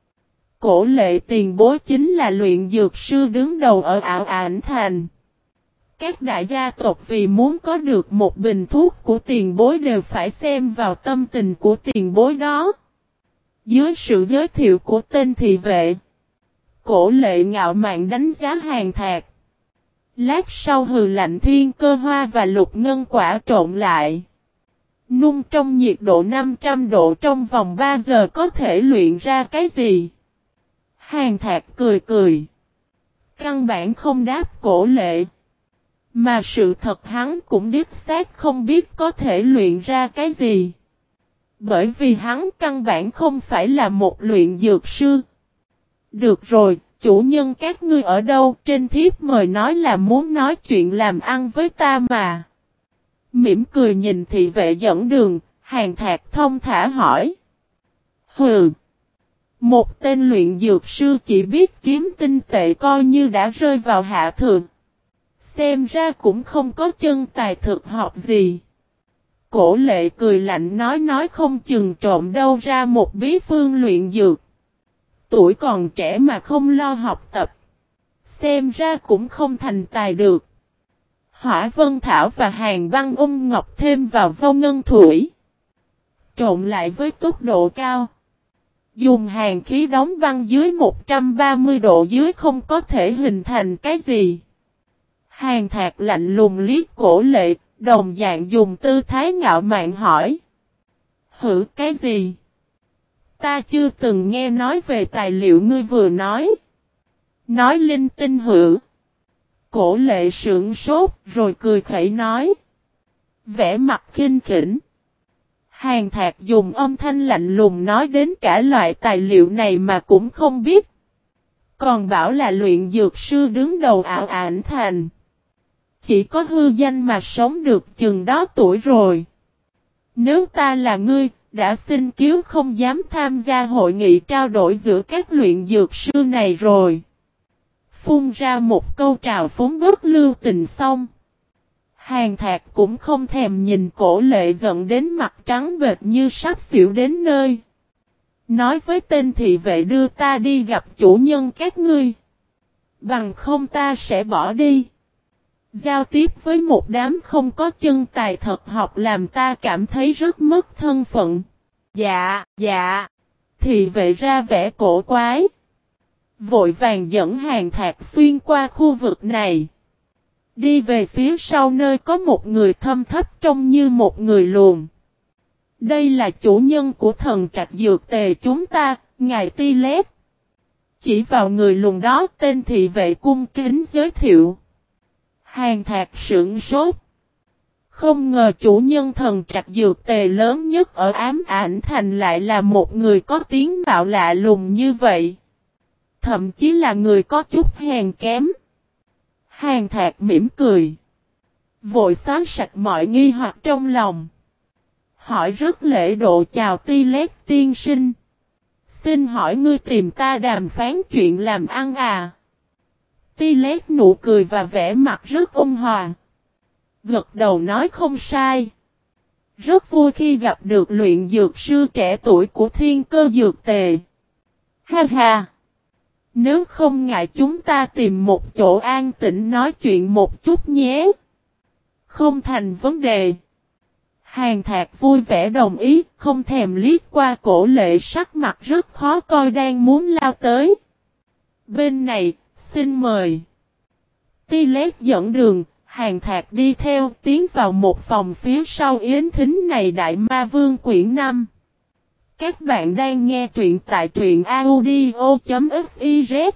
Cổ Lệ tiền bối chính là luyện dược sư đứng đầu ở Ảo Ảnh Thành. Các đại gia tộc vì muốn có được một bình thuốc của tiền bối đều phải xem vào tâm tình của tiền bối đó. Dưới sự giới thiệu của tên thị vệ, Cổ Lệ ngạo mạn đánh giá Hàn Thạc. Lát sau hừ lạnh thiên cơ hoa và lục ngân quả trộn lại. Nung trong nhiệt độ 500 độ trong vòng 3 giờ có thể luyện ra cái gì? Hàn Thạc cười cười. Căn bản không đáp Cổ Lệ. Mà sự thật hắn cũng đích xác không biết có thể luyện ra cái gì. Bởi vì hắn căn bản không phải là một luyện dược sư. Được rồi, chủ nhân các ngươi ở đâu? Trên thiếp mời nói là muốn nói chuyện làm ăn với ta mà. Mỉm cười nhìn thị vệ dẫn đường, Hàn Thạc thông thả hỏi. Hừ. Một tên luyện dược sư chỉ biết kiếm tinh tệ coi như đã rơi vào hạ thượng. Xem ra cũng không có chân tài thực học gì. Cổ Lệ cười lạnh nói không chừng trộm đâu ra một bí phương luyện dược. Tuổi còn trẻ mà không lo học tập. Xem ra cũng không thành tài được. Hỏa Vân Thảo và Hàn Băng Ngọc thêm vào vô ngân thủy. Trộn lại với tốc độ cao. Dùng hàn khí đóng băng dưới 130 độ dưới không có thể hình thành cái gì. Hàn Thạc lạnh lùng liếc Cổ Lệ, đồng dạng dùng tư thái ngạo mạn hỏi. Hử cái gì? Ta chưa từng nghe nói về tài liệu ngươi vừa nói. Nói linh tinh hử. Cổ Lệ sững sốt rồi cười khẩy nói. Vẻ mặt khinh khỉnh. Hàn Thạc dùng âm thanh lạnh lùng nói đến cả loại tài liệu này mà cũng không biết. Còn bảo là luyện dược sư đứng đầu Ảo Ảnh Thành. Chỉ có hư danh mà sống được chừng đó tuổi rồi. Nếu ta là ngươi, đã xin cứu không dám tham gia hội nghị trao đổi giữa các luyện dược sư này rồi. Phun ra một câu trào phúng bất lưu tình xong. Hàn Thạc cũng không thèm nhìn Cổ Lệ giận đến mặt trắng bệch như sắp xỉu đến nơi. Nói với tên thị vệ đưa ta đi gặp chủ nhân các ngươi. Bằng không ta sẽ bỏ đi. Giao tiếp với một đám không có chân tài thật học làm ta cảm thấy rất mất thân phận. Dạ. Thị vệ ra vẻ cổ quái. Vội vàng dẫn Hàn Thạc xuyên qua khu vực này. Đi về phía sau nơi có một người thâm thấp trông như một người luồn. Đây là chủ nhân của thần trạch dược tề chúng ta, ngài Ti Lét. Chỉ vào người luồn đó tên thị vệ cung kính giới thiệu. Hàn Thạc sững sốt. Không ngờ chủ nhân thần trạch dược tề lớn nhất ở Ám Ảnh Thành lại là một người có tiếng mạo lạ lùng như vậy. Thậm chí là người có chút hèn kém. Hàn Thạc mỉm cười. Vội xóa sạch mọi nghi hoặc trong lòng. Hỏi rất lễ độ chào Ti Lét tiên sinh. Xin hỏi ngươi tìm ta đàm phán chuyện làm ăn à? Ti Lét nụ cười và vẻ mặt rất ôn hòa. Gật đầu nói không sai. Rất vui khi gặp được luyện dược sư trẻ tuổi của Thiên Cơ Dược Tề. Ha ha! Nếu không ngại chúng ta tìm một chỗ an tĩnh nói chuyện một chút nhé. Không thành vấn đề. Hàn Thạc vui vẻ đồng ý, không thèm liếc qua Cổ Lệ sắc mặt rất khó coi đang muốn lao tới. Bên này, xin mời. Ti Lét dẫn đường, Hàn Thạc đi theo tiến vào một phòng phía sau yến thính này Đại Ma Vương quyển 5. Các bạn đang nghe truyện tại truyện audio.fiz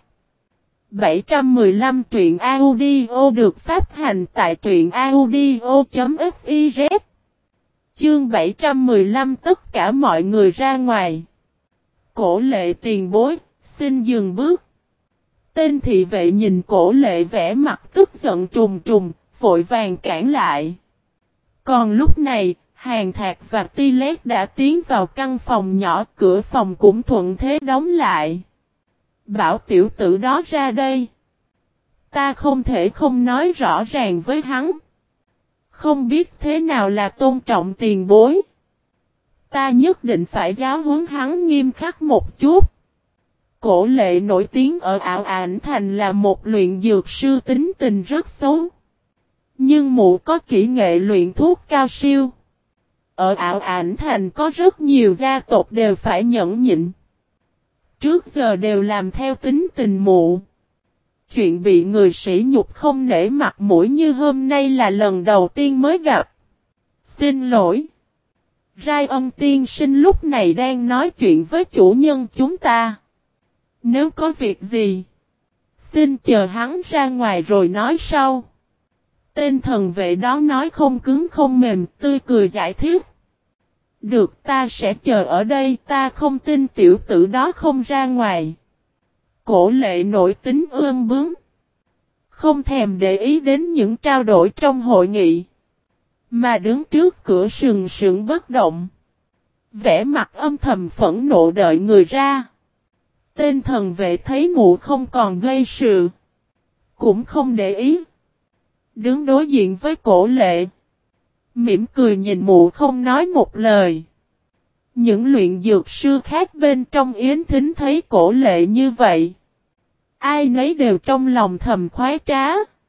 715 truyện audio được phát hành tại truyện audio.fiz. Chương 715 tất cả mọi người ra ngoài. Cổ Lệ tiền bối, xin dừng bước. Tên thị vệ nhìn Cổ Lệ vẻ mặt tức giận trùng trùng, vội vàng cản lại. Còn lúc này, Hàn Thạc và Ti Lét đã tiến vào căn phòng nhỏ, cửa phòng cũng thuận thế đóng lại. Bảo tiểu tử đó ra đây. Ta không thể không nói rõ ràng với hắn. Không biết thế nào là tôn trọng tiền bối. Ta nhất định phải giáo huấn hắn nghiêm khắc một chút. Cổ Lệ nổi tiếng ở Ảo Ảnh Thành là một luyện dược sư tính tình rất xấu. Nhưng mụ có kỹ nghệ luyện thuốc cao siêu. Ở Ảo Ảnh Thành có rất nhiều gia tộc đều phải nhẫn nhịn. Trước giờ đều làm theo tính tình mụ. Chuyện bị người sỉ nhục không nể mặt mũi như hôm nay là lần đầu tiên mới gặp. Xin lỗi. Rai Ân tiên sinh lúc này đang nói chuyện với chủ nhân chúng ta. Nếu có việc gì, xin chờ hắn ra ngoài rồi nói sau. Tên thần vệ đó nói không cứng không mềm, tươi cười giải thích. Được, ta sẽ chờ ở đây, ta không tin tiểu tử đó không ra ngoài. Cổ Lệ nổi tính ương bướng, không thèm để ý đến những trao đổi trong hội nghị, mà đứng trước cửa sừng sững bất động, vẻ mặt âm thầm phẫn nộ đợi người ra. Tên thần vệ thấy mụ không còn gây sự, cũng không để ý, đứng đối diện với Cổ Lệ, mỉm cười nhìn mụ không nói một lời. Những luyện dược sư khác bên trong yến thính thấy Cổ Lệ như vậy, ai nấy đều trong lòng thầm khoái trá.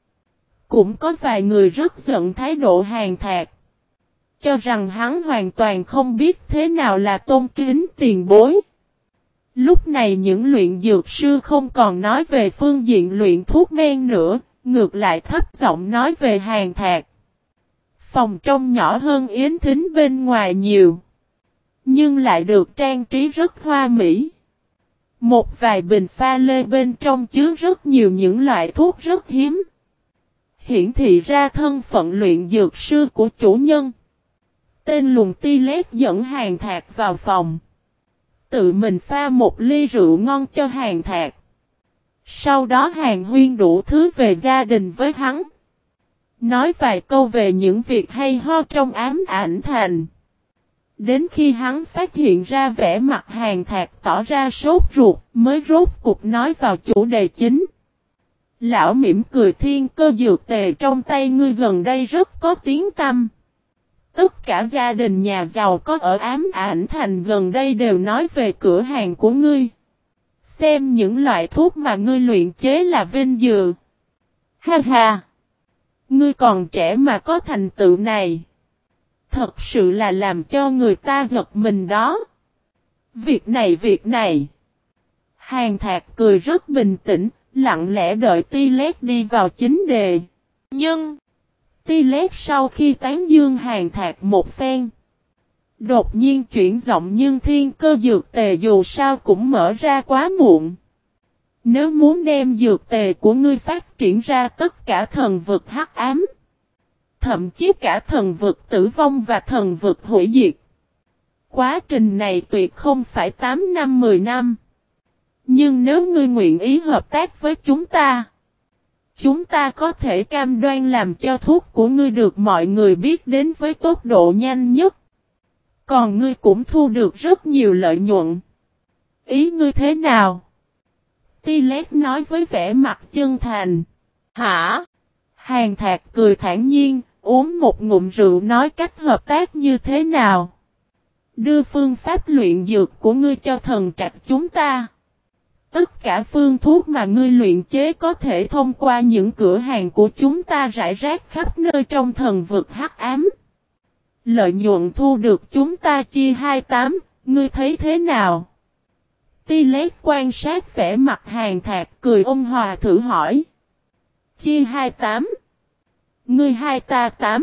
Cũng có vài người rất giận thái độ Hàn Thạc, cho rằng hắn hoàn toàn không biết thế nào là tôn kính tiền bối. Lúc này những luyện dược sư không còn nói về phương diện luyện thuốc men nữa, ngược lại thấp giọng nói về Hàn Thạc. Phòng trong nhỏ hơn yến thính bên ngoài nhiều, nhưng lại được trang trí rất hoa mỹ. Một vài bình pha lê bên trong chứa rất nhiều những loại thuốc rất hiếm, hiển thị ra thân phận luyện dược sư của chủ nhân. Tên Lùng Ti Lét dẫn Hàn Thạc vào phòng, tự mình pha một ly rượu ngon cho Hàn Thạc. Sau đó Hàn Huyên đủ thứ về gia đình với hắn, nói vài câu về những việc hay ho trong ám ảnh thành. Đến khi hắn phát hiện ra vẻ mặt Hàn Thạc tỏ ra sốt ruột, mới rốt cục nói vào chủ đề chính. Lão mỉm cười, thiên cơ dược tề trong tay ngươi gần đây rất có tiếng tăm. Tất cả gia đình nhà giàu có ở ám ảnh thành gần đây đều nói về cửa hàng của ngươi. Xem những loại thuốc mà ngươi luyện chế là vinh dự. Ha ha! Ngươi còn trẻ mà có thành tựu này, thật sự là làm cho người ta giật mình đó. Việc này. Hàn Thạc cười rất bình tĩnh, lặng lẽ đợi Ti Lét đi vào chính đề. Nhưng Ti Lét sau khi tán dương Hàn Thạc một phen, đột nhiên chuyển giọng, nhưng thiên cơ dược tề dù sao cũng mở ra quá muộn. Nếu muốn đem dược tề của ngươi phát triển ra tất cả thần vực hắc ám, thậm chí cả thần vực tử vong và thần vực hủy diệt, quá trình này tuyệt không phải 8 năm 10 năm. Nhưng nếu ngươi nguyện ý hợp tác với chúng ta có thể cam đoan làm cho thuốc của ngươi được mọi người biết đến với tốc độ nhanh nhất. Còn ngươi cũng thu được rất nhiều lợi nhuận. Ý ngươi thế nào? Ti Lét nói với vẻ mặt chân thành. Hả? Hàn Thạc cười thản nhiên, uống một ngụm rượu nói cách hợp tác như thế nào? Đưa phương pháp luyện dược của ngươi cho thần trạch chúng ta. Tất cả phương thuốc mà ngươi luyện chế có thể thông qua những cửa hàng của chúng ta rải rác khắp nơi trong thần vực hắc ám. Lợi nhuận thu được chúng ta chia 28, ngươi thấy thế nào? Ti Lét quan sát vẻ mặt Hàn Thạc, cười ôn hòa thử hỏi. Chia 28? Ngươi 2 ta 8.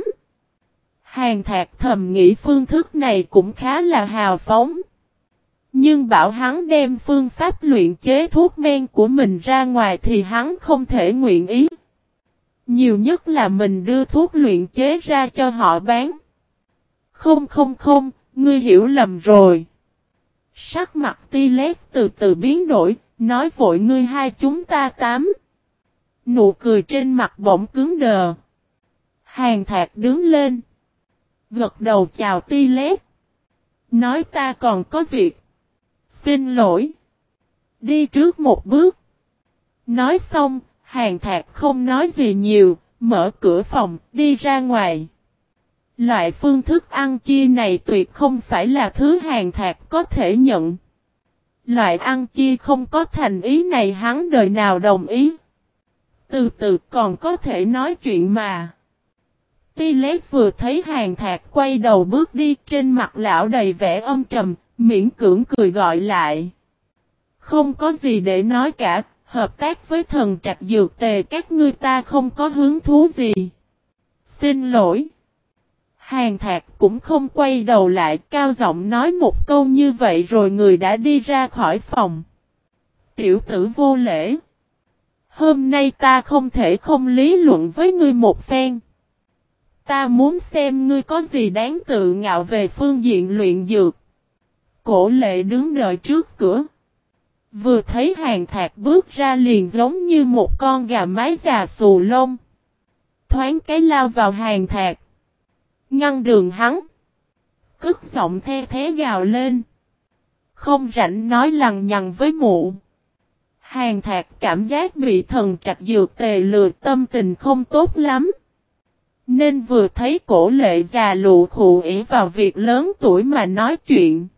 Hàn Thạc thầm nghĩ phương thức này cũng khá là hào phóng. Nhưng bảo hắn đem phương pháp luyện chế thuốc men của mình ra ngoài thì hắn không thể nguyện ý. Nhiều nhất là mình đưa thuốc luyện chế ra cho họ bán. Không, ngươi hiểu lầm rồi. Sắc mặt Ti Lét từ từ biến đổi, nói vội ngươi 2 chúng ta 8. Nụ cười trên mặt bỗng cứng đờ. Hàn Thạc đứng lên, gật đầu chào Ti Lét, nói ta còn có việc. Xin lỗi. Đi trước một bước. Nói xong, Hàn Thạc không nói gì nhiều, mở cửa phòng, đi ra ngoài. Loại phương thức ăn chia này tuyệt không phải là thứ Hàn Thạc có thể nhận. Loại ăn chia không có thành ý này hắn đời nào đồng ý. Từ từ còn có thể nói chuyện mà. Ti Lét vừa thấy Hàn Thạc quay đầu bước đi, trên mặt lão đầy vẻ âm trầm, miễn cưỡng cười gọi lại. Không có gì để nói cả, hợp tác với thần trạch dược tề các ngươi ta không có hứng thú gì. Xin lỗi. Hàn Thạc cũng không quay đầu lại, cao giọng nói một câu như vậy rồi người đã đi ra khỏi phòng. Tiểu tử vô lễ. Hôm nay ta không thể không lý luận với ngươi một phen. Ta muốn xem ngươi có gì đáng tự ngạo về phương diện luyện dược. Cổ Lệ đứng đợi trước cửa. Vừa thấy Hàn Thạc bước ra liền giống như một con gà mái già xù lông. Thoáng cái lao vào Hàn Thạc. Ngăn đường hắn. Cất giọng the thế gào lên. Không rảnh nói lằng nhằng với mụ. Hàn Thạc cảm giác bị thần trạch dược tề lừa, tâm tình không tốt lắm. Nên vừa thấy Cổ Lệ già lụ khụ ỷ vào việc lớn tuổi mà nói chuyện.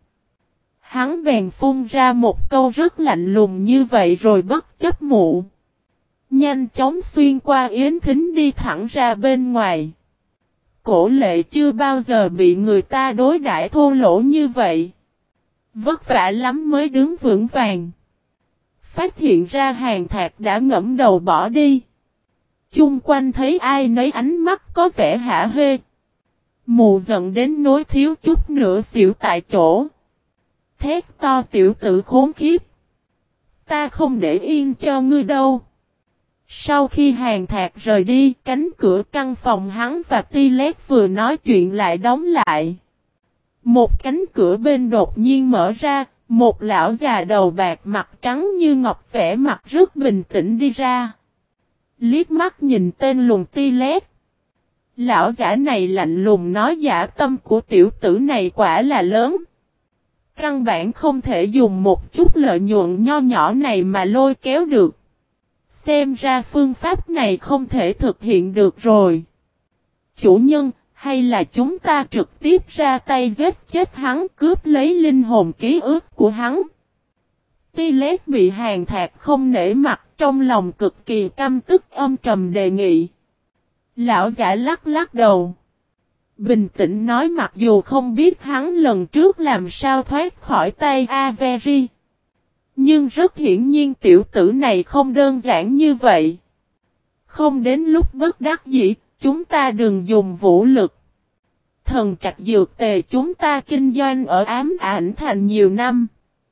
Hắn bèn phun ra một câu rất lạnh lùng như vậy rồi bất chấp mụ. Nhanh chóng xuyên qua yến thính đi thẳng ra bên ngoài. Cổ Lệ chưa bao giờ bị người ta đối đãi thô lỗ như vậy. Vất vả lắm mới đứng vững vàng. Phát hiện ra Hàn Thạc đã ngẫm đầu bỏ đi. Chung quanh thấy ai nấy ánh mắt có vẻ hả hê. Mụ giận đến nỗi thiếu chút nữa xỉu tại chỗ. Thét to tiểu tử khốn khiếp. Ta không để yên cho ngươi đâu. Sau khi Hàn Thạc rời đi, cánh cửa căn phòng hắn và Ti Lét vừa nói chuyện lại đóng lại. Một cánh cửa bên đột nhiên mở ra, một lão già đầu bạc mặt trắng như ngọc vẻ mặt rất bình tĩnh đi ra. Liếc mắt nhìn tên lùn Ti Lét. Lão giả này lạnh lùng nói dã tâm của tiểu tử này quả là lớn. Căn bản không thể dùng một chút lợi nhuận nho nhỏ này mà lôi kéo được. Xem ra phương pháp này không thể thực hiện được rồi. Chủ nhân, hay là chúng ta trực tiếp ra tay giết chết hắn, cướp lấy linh hồn ký ức của hắn. Ti Lét bị Hàn Thạc không nể mặt, trong lòng cực kỳ căm tức âm trầm đề nghị. Lão giả lắc lắc đầu. Bình tĩnh nói mặc dù không biết hắn lần trước làm sao thoát khỏi tay Avery. Nhưng rất hiển nhiên tiểu tử này không đơn giản như vậy. Không đến lúc bất đắc dĩ, chúng ta đừng dùng vũ lực. Thần trạch dược tề chúng ta kinh doanh ở Ám Ảnh Thành nhiều năm.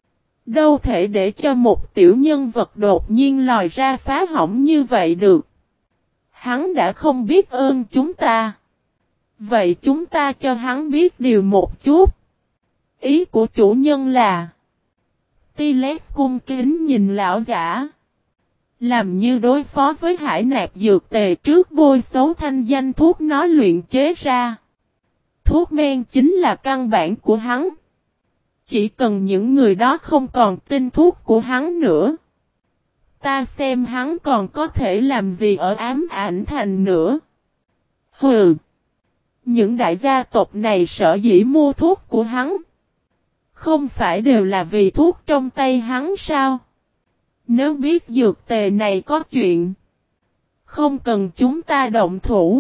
Đâu thể để cho một tiểu nhân vật đột nhiên lòi ra phá hỏng như vậy được. Hắn đã không biết ơn chúng ta. Vậy chúng ta cho hắn biết điều một chút. Ý của chủ nhân là. Ti Lét cung kính nhìn lão giả. Làm như đối phó với hải nạp dược tề trước bôi xấu thanh danh thuốc nó luyện chế ra. Thuốc men chính là căn bản của hắn. Chỉ cần những người đó không còn tin thuốc của hắn nữa. Ta xem hắn còn có thể làm gì ở Ám Ảnh Thành nữa. Hừ. Những đại gia tộc này sợ dĩ mua thuốc của hắn. Không phải đều là vì thuốc trong tay hắn sao? Nếu biết dược tề này có chuyện. Không cần chúng ta động thủ.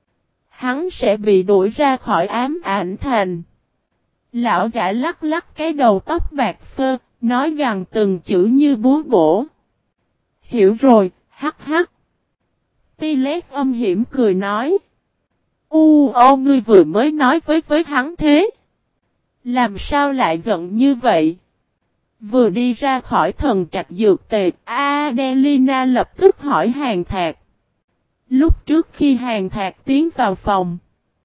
Hắn sẽ bị đuổi ra khỏi Ám Ảnh Thành. Lão giả lắc lắc cái đầu tóc bạc phơ, nói gằn từng chữ như búa bổ. Hiểu rồi, hắc hắc. Ti Lét âm hiểm cười nói. Ngươi vừa mới nói với hắn thế. Làm sao lại giận như vậy? Vừa đi ra khỏi thần trạch dược tề, Adelina lập tức hỏi Hàn Thạc. Lúc trước khi Hàn Thạc tiến vào phòng,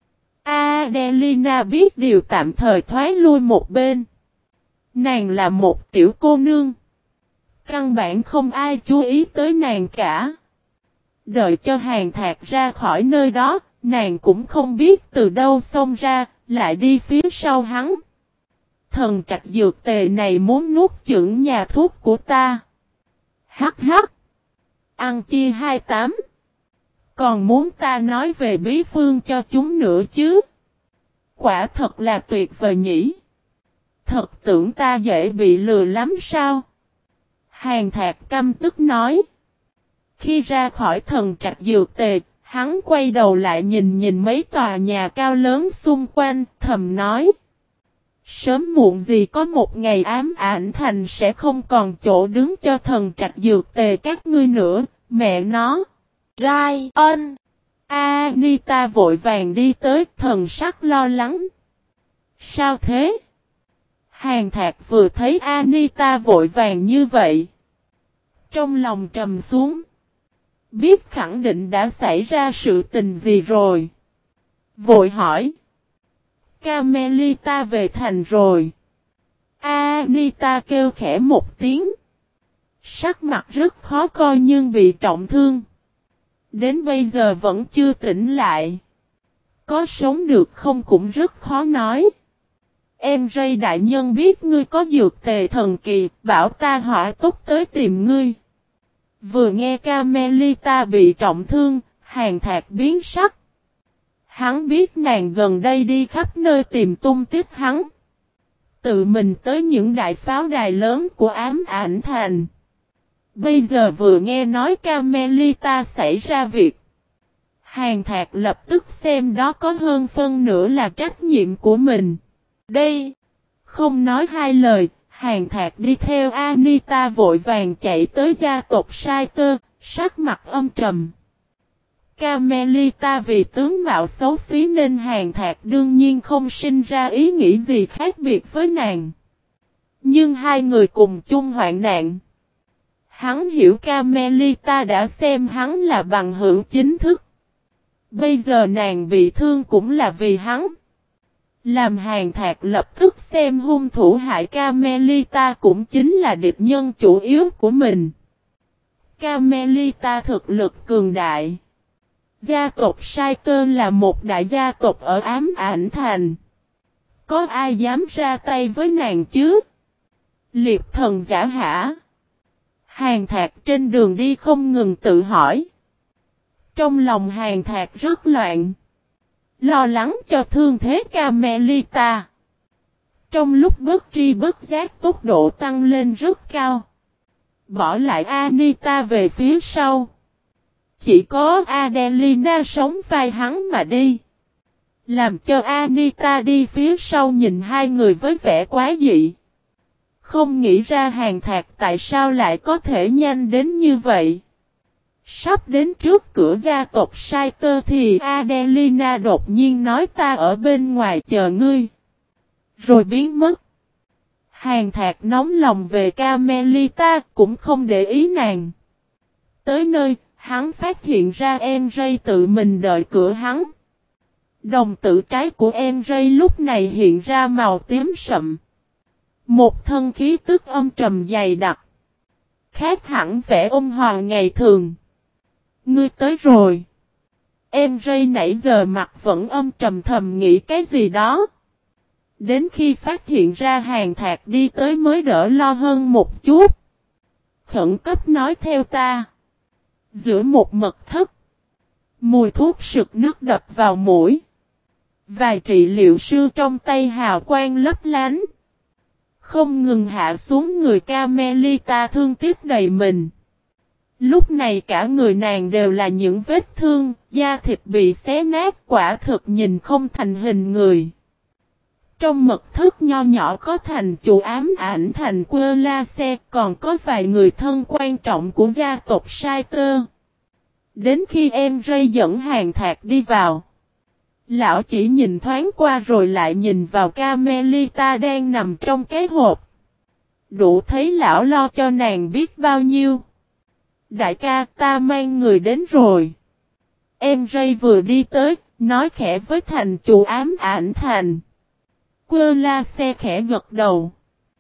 Adelina biết điều tạm thời thoái lui một bên. Nàng là một tiểu cô nương. Căn bản không ai chú ý tới nàng cả. Đợi cho Hàn Thạc ra khỏi nơi đó, nàng cũng không biết từ đâu xông ra, lại đi phía sau hắn. Thần trạch dược tề này muốn nuốt chửng nhà thuốc của ta. Hắc hắc. Ăn chia 28. Còn muốn ta nói về bí phương cho chúng nữa chứ. Quả thật là tuyệt vời nhỉ. Thật tưởng ta dễ bị lừa lắm sao? Hàn Thạc căm tức nói. Khi ra khỏi thần trạch dược tề, hắn quay đầu lại nhìn mấy tòa nhà cao lớn xung quanh, thầm nói. Sớm muộn gì có một ngày Ám Ảnh Thành sẽ không còn chỗ đứng cho thần trạch dược tề các ngươi nữa, mẹ nó. Ryan, Anita vội vàng đi tới, thần sắc lo lắng. Sao thế? Hàn Thạc vừa thấy Anita vội vàng như vậy, trong lòng trầm xuống. Biết khẳng định đã xảy ra sự tình gì rồi. Vội hỏi. Carmelita về thành rồi. Anita kêu khẽ một tiếng. Sắc mặt rất khó coi nhưng bị trọng thương. Đến bây giờ vẫn chưa tỉnh lại. Có sống được không cũng rất khó nói. Em Ray đại nhân biết ngươi có dược tề thần kỳ, bảo ta hỏa tốc tới tìm ngươi. Vừa nghe Carmelita bị trọng thương, Hàn Thạc biến sắc. Hắn biết nàng gần đây đi khắp nơi tìm tung tích hắn. Tự mình tới những đại pháo đài lớn của Ám Ảnh Thành. Bây giờ vừa nghe nói Carmelita xảy ra việc. Hàn Thạc lập tức xem đó có hơn phân nửa là trách nhiệm của mình. Đây, không nói hai lời, Hàn Thạc đi theo Anita vội vàng chạy tới gia tộc Saiter, sắc mặt âm trầm. Carmelita vì tướng mạo xấu xí nên Hàn Thạc đương nhiên không sinh ra ý nghĩ gì khác biệt với nàng. Nhưng hai người cùng chung hoạn nạn. Hắn hiểu Carmelita đã xem hắn là bằng hữu chính thức. Bây giờ nàng bị thương cũng là vì hắn. Làm Hàn Thạc lập tức xem hung thủ hại Carmelita cũng chính là địch nhân chủ yếu của mình. Carmelita thực lực cường đại. Gia tộc Saiter là một đại gia tộc ở Ám Ảnh Thành. Có ai dám ra tay với nàng chứ? Liệp thần giả hả? Hàn Thạc trên đường đi không ngừng tự hỏi. Trong lòng Hàn Thạc rất loạn. Lo lắng cho thương thế Carmelita. Trong lúc bất tri bất giác tốc độ tăng lên rất cao. Bỏ lại Anita về phía sau. Chỉ có Adelina sống vai hắn mà đi. Làm cho Anita đi phía sau nhìn hai người với vẻ quá dị. Không nghĩ ra Hàn Thạc tại sao lại có thể nhanh đến như vậy. Sắp đến trước cửa gia tộc Saiter thì Adelina đột nhiên nói ta ở bên ngoài chờ ngươi. Rồi biến mất. Hàn Thạc nóng lòng về Carmelita cũng không để ý nàng. Tới nơi, hắn phát hiện ra em Ray tự mình đợi cửa hắn. Đồng tử trái của em Ray lúc này hiện ra màu tím sậm. Một thân khí tức âm trầm dày đặc. Khác hẳn vẻ ôn hòa ngày thường. Ngươi tới rồi. Em Ray nãy giờ mặt vẫn âm trầm thầm nghĩ cái gì đó. Đến khi phát hiện ra Hàn Thạc đi tới mới đỡ lo hơn một chút. Khẩn cấp nói theo ta. Giữa một mật thất. Mùi thuốc sực nước đập vào mũi. Vài trị liệu sư trong tay hào quang lấp lánh. Không ngừng hạ xuống người Carmelita thương tiếc đầy mình. Lúc này cả người nàng đều là những vết thương, da thịt bị xé nát quả thực nhìn không thành hình người. Trong mật thất nho nhỏ có thành chủ Ám Ảnh Thành Quơ La Xe, còn có vài người thân quan trọng của gia tộc Saiter. Đến khi em Ray dẫn Hàn Thạc đi vào. Lão chỉ nhìn thoáng qua rồi lại nhìn vào Carmelita đang nằm trong cái hộp. Đủ thấy lão lo cho nàng biết bao nhiêu. Đại ca ta mang người đến rồi. Em Ray vừa đi tới, nói khẽ với thành chủ Ám Ảnh Thành. Quơ La Xe khẽ gật đầu.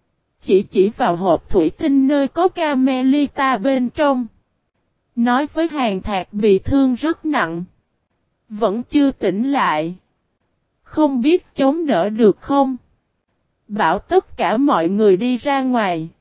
Chỉ vào hộp thủy tinh nơi có Carmelita bên trong. Nói với Hàn Thạc bị thương rất nặng. Vẫn chưa tỉnh lại. Không biết chống đỡ được không? Bảo tất cả mọi người đi ra ngoài.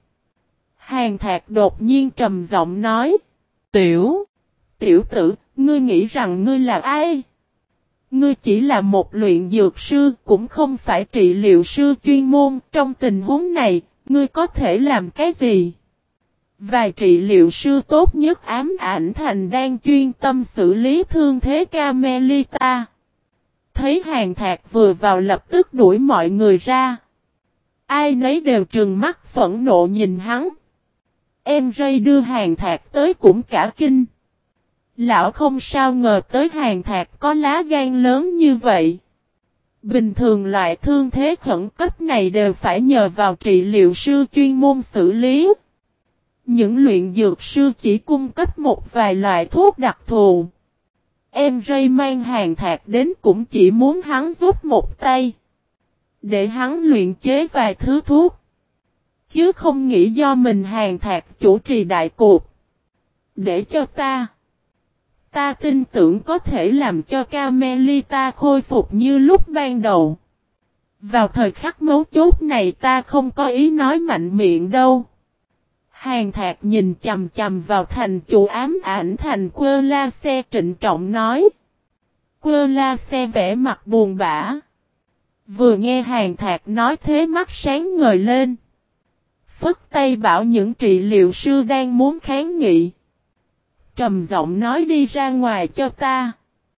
Hàn Thạc đột nhiên trầm giọng nói. Tiểu tử, ngươi nghĩ rằng ngươi là ai? Ngươi chỉ là một luyện dược sư, cũng không phải trị liệu sư chuyên môn. Trong tình huống này, ngươi có thể làm cái gì? Vài trị liệu sư tốt nhất Ám Ảnh Thành đang chuyên tâm xử lý thương thế Carmelita. Thấy Hàn Thạc vừa vào lập tức đuổi mọi người ra. Ai nấy đều trừng mắt phẫn nộ nhìn hắn. Em Ray đưa Hàn Thạc tới cũng cả kinh. Lão không sao ngờ tới Hàn Thạc có lá gan lớn như vậy. Bình thường loại thương thế khẩn cấp này đều phải nhờ vào trị liệu sư chuyên môn xử lý. Những luyện dược sư chỉ cung cấp một vài loại thuốc đặc thù. Em Ray mang Hàn Thạc đến cũng chỉ muốn hắn giúp một tay. Để hắn luyện chế vài thứ thuốc. Chứ không nghĩ do mình Hàn Thạc chủ trì đại cuộc. Để cho ta. Ta tin tưởng có thể làm cho Carmelita khôi phục như lúc ban đầu. Vào thời khắc mấu chốt này ta không có ý nói mạnh miệng đâu. Hàn Thạc nhìn chầm chầm vào thành chủ ám ảnh thành Quơ La Xe trịnh trọng nói. Quơ La Xe vẻ mặt buồn bã. Vừa nghe Hàn Thạc nói thế mắt sáng ngời lên. Phất tay bảo những trị liệu sư đang muốn kháng nghị. Trầm giọng nói đi ra ngoài cho ta.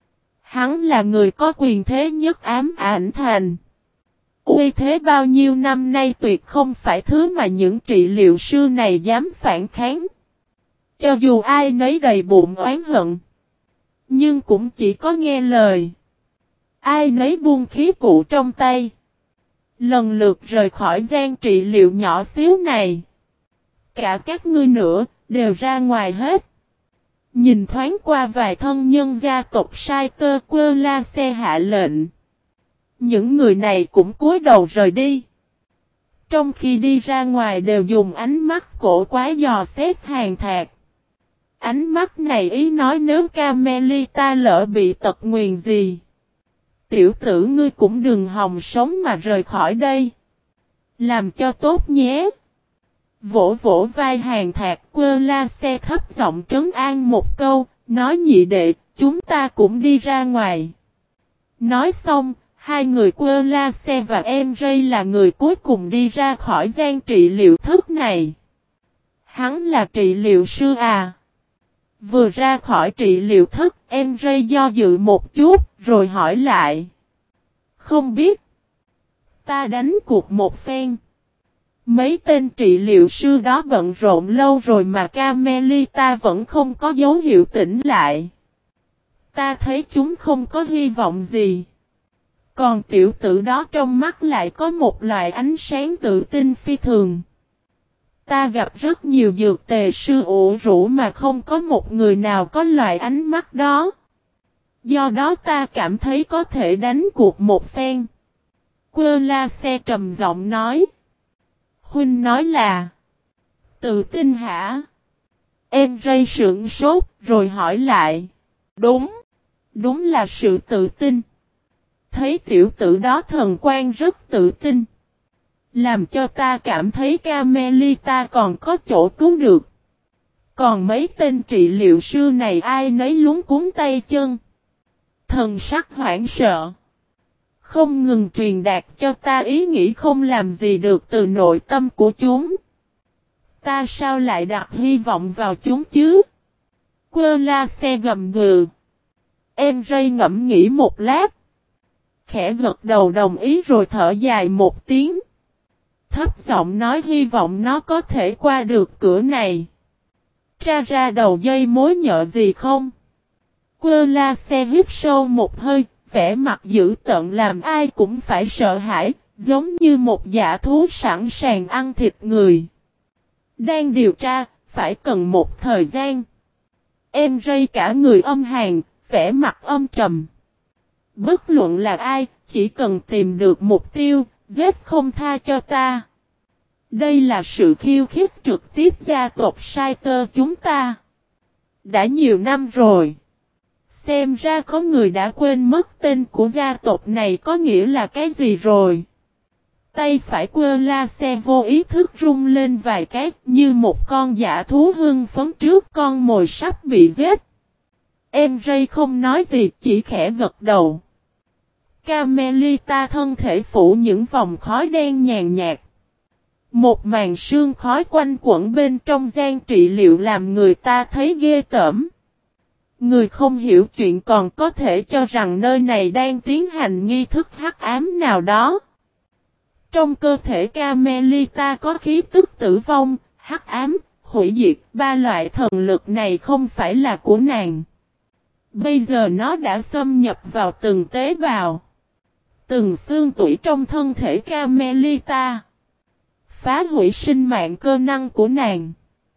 Hắn là người có quyền thế nhất ám ảnh thành. Uy thế bao nhiêu năm nay tuyệt không phải thứ mà những trị liệu sư này dám phản kháng. Cho dù ai nấy đầy bụng oán hận. Nhưng cũng chỉ có nghe lời. Ai nấy buông khí cụ trong tay. Lần lượt rời khỏi gian trị liệu nhỏ xíu này. Cả các ngươi nữa đều ra ngoài hết. Nhìn thoáng qua vài thân nhân gia tộc sai tơ Quơ La Xe hạ lệnh. Những người này cũng cúi đầu rời đi. Trong khi đi ra ngoài đều dùng ánh mắt cổ quái dò xét Hàn Thạc. Ánh mắt này ý nói nếu Carmelita lỡ bị tật nguyền gì. Tiểu tử ngươi cũng đừng hòng sống mà rời khỏi đây. Làm cho tốt nhé. Vỗ vỗ vai Hàn Thạc Quơ La Xe thấp giọng trấn an một câu. Nói nhị đệ chúng ta cũng đi ra ngoài. Nói xong. Hai người Quơ La Xe và em Ray là người cuối cùng đi ra khỏi gian trị liệu thất này. Hắn là trị liệu sư à? Vừa ra khỏi trị liệu thất, em Ray do dự một chút, rồi hỏi lại. Không biết. Ta đánh cuộc một phen. Mấy tên trị liệu sư đó bận rộn lâu rồi mà Carmelita vẫn không có dấu hiệu tỉnh lại. Ta thấy chúng không có hy vọng gì. Còn tiểu tử đó trong mắt lại có một loại ánh sáng tự tin phi thường. Ta gặp rất nhiều dược tề sư ủ rũ mà không có một người nào có loại ánh mắt đó. Do đó ta cảm thấy có thể đánh cuộc một phen. Quơ La Xe trầm giọng nói. Huynh nói là. Tự tin hả? Em Ray sững sốt rồi hỏi lại. Đúng. Đúng là sự tự tin. Thấy tiểu tử đó thần quan rất tự tin. Làm cho ta cảm thấy Carmelita còn có chỗ cứu được. Còn mấy tên trị liệu sư này ai nấy luống cuống tay chân. Thần sắc hoảng sợ. Không ngừng truyền đạt cho ta ý nghĩ không làm gì được từ nội tâm của chúng. Ta sao lại đặt hy vọng vào chúng chứ? Quơ La Xe gầm gừ. Em Ray ngẫm nghĩ một lát. Khẽ gật đầu đồng ý rồi thở dài một tiếng. Thấp giọng nói hy vọng nó có thể qua được cửa này. Tra ra đầu dây mối nhợ gì không? Quơ La Xe hít sâu một hơi, vẻ mặt dữ tợn làm ai cũng phải sợ hãi, giống như một dã thú sẵn sàng ăn thịt người. Đang điều tra, phải cần một thời gian. Em Ray cả người âm hàn, vẻ mặt âm trầm. Bất luận là ai, chỉ cần tìm được mục tiêu, giết không tha cho ta. Đây là sự khiêu khích trực tiếp gia tộc sai tơ chúng ta. Đã nhiều năm rồi. Xem ra có người đã quên mất tên của gia tộc này có nghĩa là cái gì rồi. Tay phải Quơ La Xe vô ý thức rung lên vài cái như một con dã thú hưng phấn trước con mồi sắp bị giết. Em Ray không nói gì chỉ khẽ gật đầu. Carmelita thân thể phủ những vòng khói đen nhàn nhạt. Một màn sương khói quanh quẩn bên trong gian trị liệu làm người ta thấy ghê tởm. Người không hiểu chuyện còn có thể cho rằng nơi này đang tiến hành nghi thức hắc ám nào đó. Trong cơ thể Carmelita có khí tức tử vong, hắc ám, hủy diệt, ba loại thần lực này không phải là của nàng. Bây giờ nó đã xâm nhập vào từng tế bào, từng xương tủy trong thân thể Carmelita, phá hủy sinh mạng cơ năng của nàng.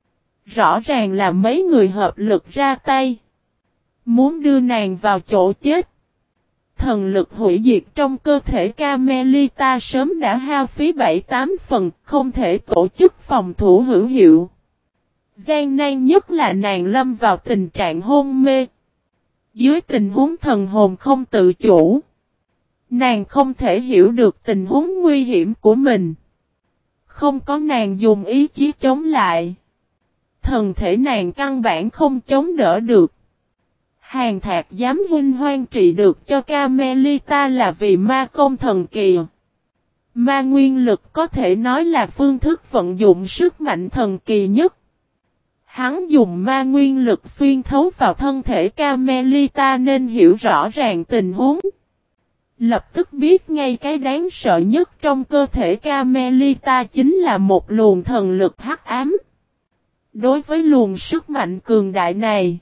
Rõ ràng là mấy người hợp lực ra tay, muốn đưa nàng vào chỗ chết. Thần lực hủy diệt trong cơ thể Carmelita sớm đã hao phí 7-8 phần, không thể tổ chức phòng thủ hữu hiệu. Gian nan nhất là nàng lâm vào tình trạng hôn mê. Dưới tình huống thần hồn không tự chủ, nàng không thể hiểu được tình huống nguy hiểm của mình. Không có nàng dùng ý chí chống lại, thân thể nàng căn bản không chống đỡ được. Hàn Thạc dám huynh hoang trị được cho Carmelita là vì ma công thần kỳ. Ma nguyên lực có thể nói là phương thức vận dụng sức mạnh thần kỳ nhất. Hắn dùng ma nguyên lực xuyên thấu vào thân thể Carmelita nên hiểu rõ ràng tình huống. Lập tức biết ngay cái đáng sợ nhất trong cơ thể Carmelita chính là một luồng thần lực hắc ám. Đối với luồng sức mạnh cường đại này,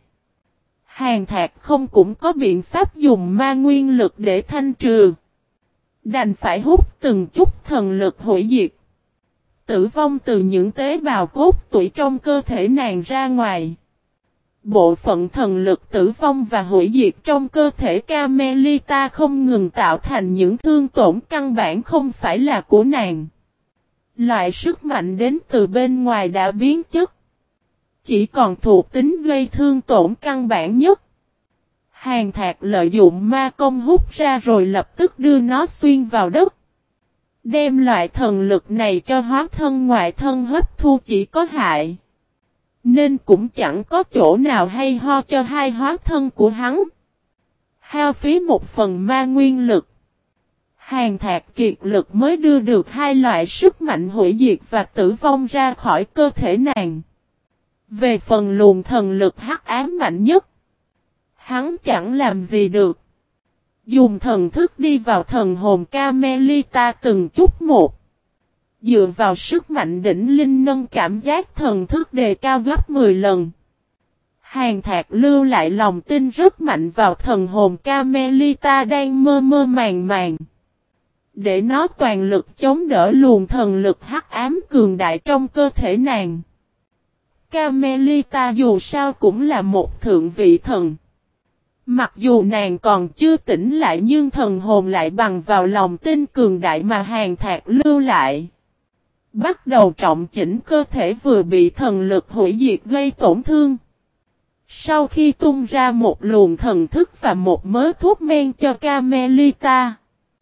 Hàn Thạc không cũng có biện pháp dùng ma nguyên lực để thanh trừ. Đành phải hút từng chút thần lực hủy diệt. Tử vong từ những tế bào cốt tủy trong cơ thể nàng ra ngoài. Bộ phận thần lực tử vong và hủy diệt trong cơ thể Carmelita không ngừng tạo thành những thương tổn căn bản không phải là của nàng. Loại sức mạnh đến từ bên ngoài đã biến chất. Chỉ còn thuộc tính gây thương tổn căn bản nhất. Hàn Thạc lợi dụng ma công hút ra rồi lập tức đưa nó xuyên vào đất. Đem loại thần lực này cho hóa thân ngoại thân hấp thu chỉ có hại. Nên cũng chẳng có chỗ nào hay ho cho hai hóa thân của hắn. Hao phí một phần ma nguyên lực. Hàn Thạc kiệt lực mới đưa được hai loại sức mạnh hủy diệt và tử vong ra khỏi cơ thể nàng. Về phần luồng thần lực hắc ám mạnh nhất, hắn chẳng làm gì được. Dùng thần thức đi vào thần hồn Carmelita từng chút một. Dựa vào sức mạnh đỉnh linh nâng cảm giác thần thức đề cao gấp 10 lần. Hàn Thạc lưu lại lòng tin rất mạnh vào thần hồn Carmelita đang mơ mơ màng màng. Để nó toàn lực chống đỡ luồng thần lực hắc ám cường đại trong cơ thể nàng. Carmelita dù sao cũng là một thượng vị thần. Mặc dù nàng còn chưa tỉnh lại nhưng thần hồn lại bằng vào lòng tin cường đại mà Hàn Thạc lưu lại. Bắt đầu trọng chỉnh cơ thể vừa bị thần lực hủy diệt gây tổn thương. Sau khi tung ra một luồng thần thức và một mớ thuốc men cho Carmelita,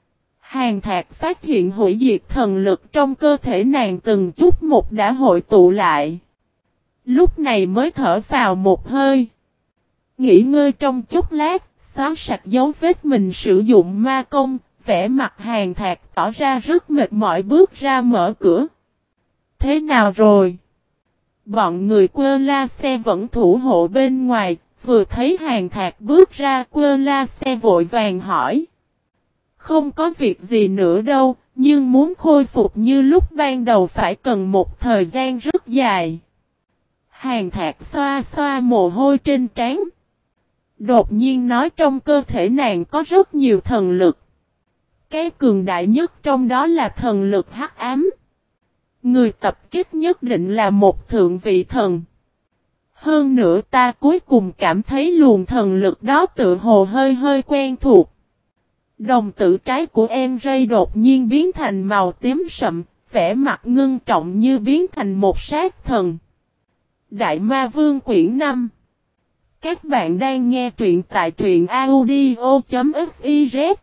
Hàn Thạc phát hiện hủy diệt thần lực trong cơ thể nàng từng chút một đã hội tụ lại. Lúc này mới thở vào một hơi. Nghỉ ngơi trong chốc lát, xóa sạch dấu vết mình sử dụng ma công, vẻ mặt Hàn Thạc tỏ ra rất mệt mỏi bước ra mở cửa. Thế nào rồi? Bọn người quơ la xe vẫn thủ hộ bên ngoài, vừa thấy Hàn Thạc bước ra quơ la xe vội vàng hỏi. Không có việc gì nữa đâu, nhưng muốn khôi phục như lúc ban đầu phải cần một thời gian rất dài. Hàn Thạc xoa xoa mồ hôi trên trán. Đột nhiên nói trong cơ thể nàng có rất nhiều thần lực. Cái cường đại nhất trong đó là thần lực hắc ám. Người tập kích nhất định là một thượng vị thần. Hơn nữa ta cuối cùng cảm thấy luồng thần lực đó tự hồ hơi hơi quen thuộc. Đồng tử trái của em Ray đột nhiên biến thành màu tím sậm, vẻ mặt ngưng trọng như biến thành một sát thần. Đại Ma Vương quyển 5. Các bạn đang nghe truyện tại truyện audio.fiz.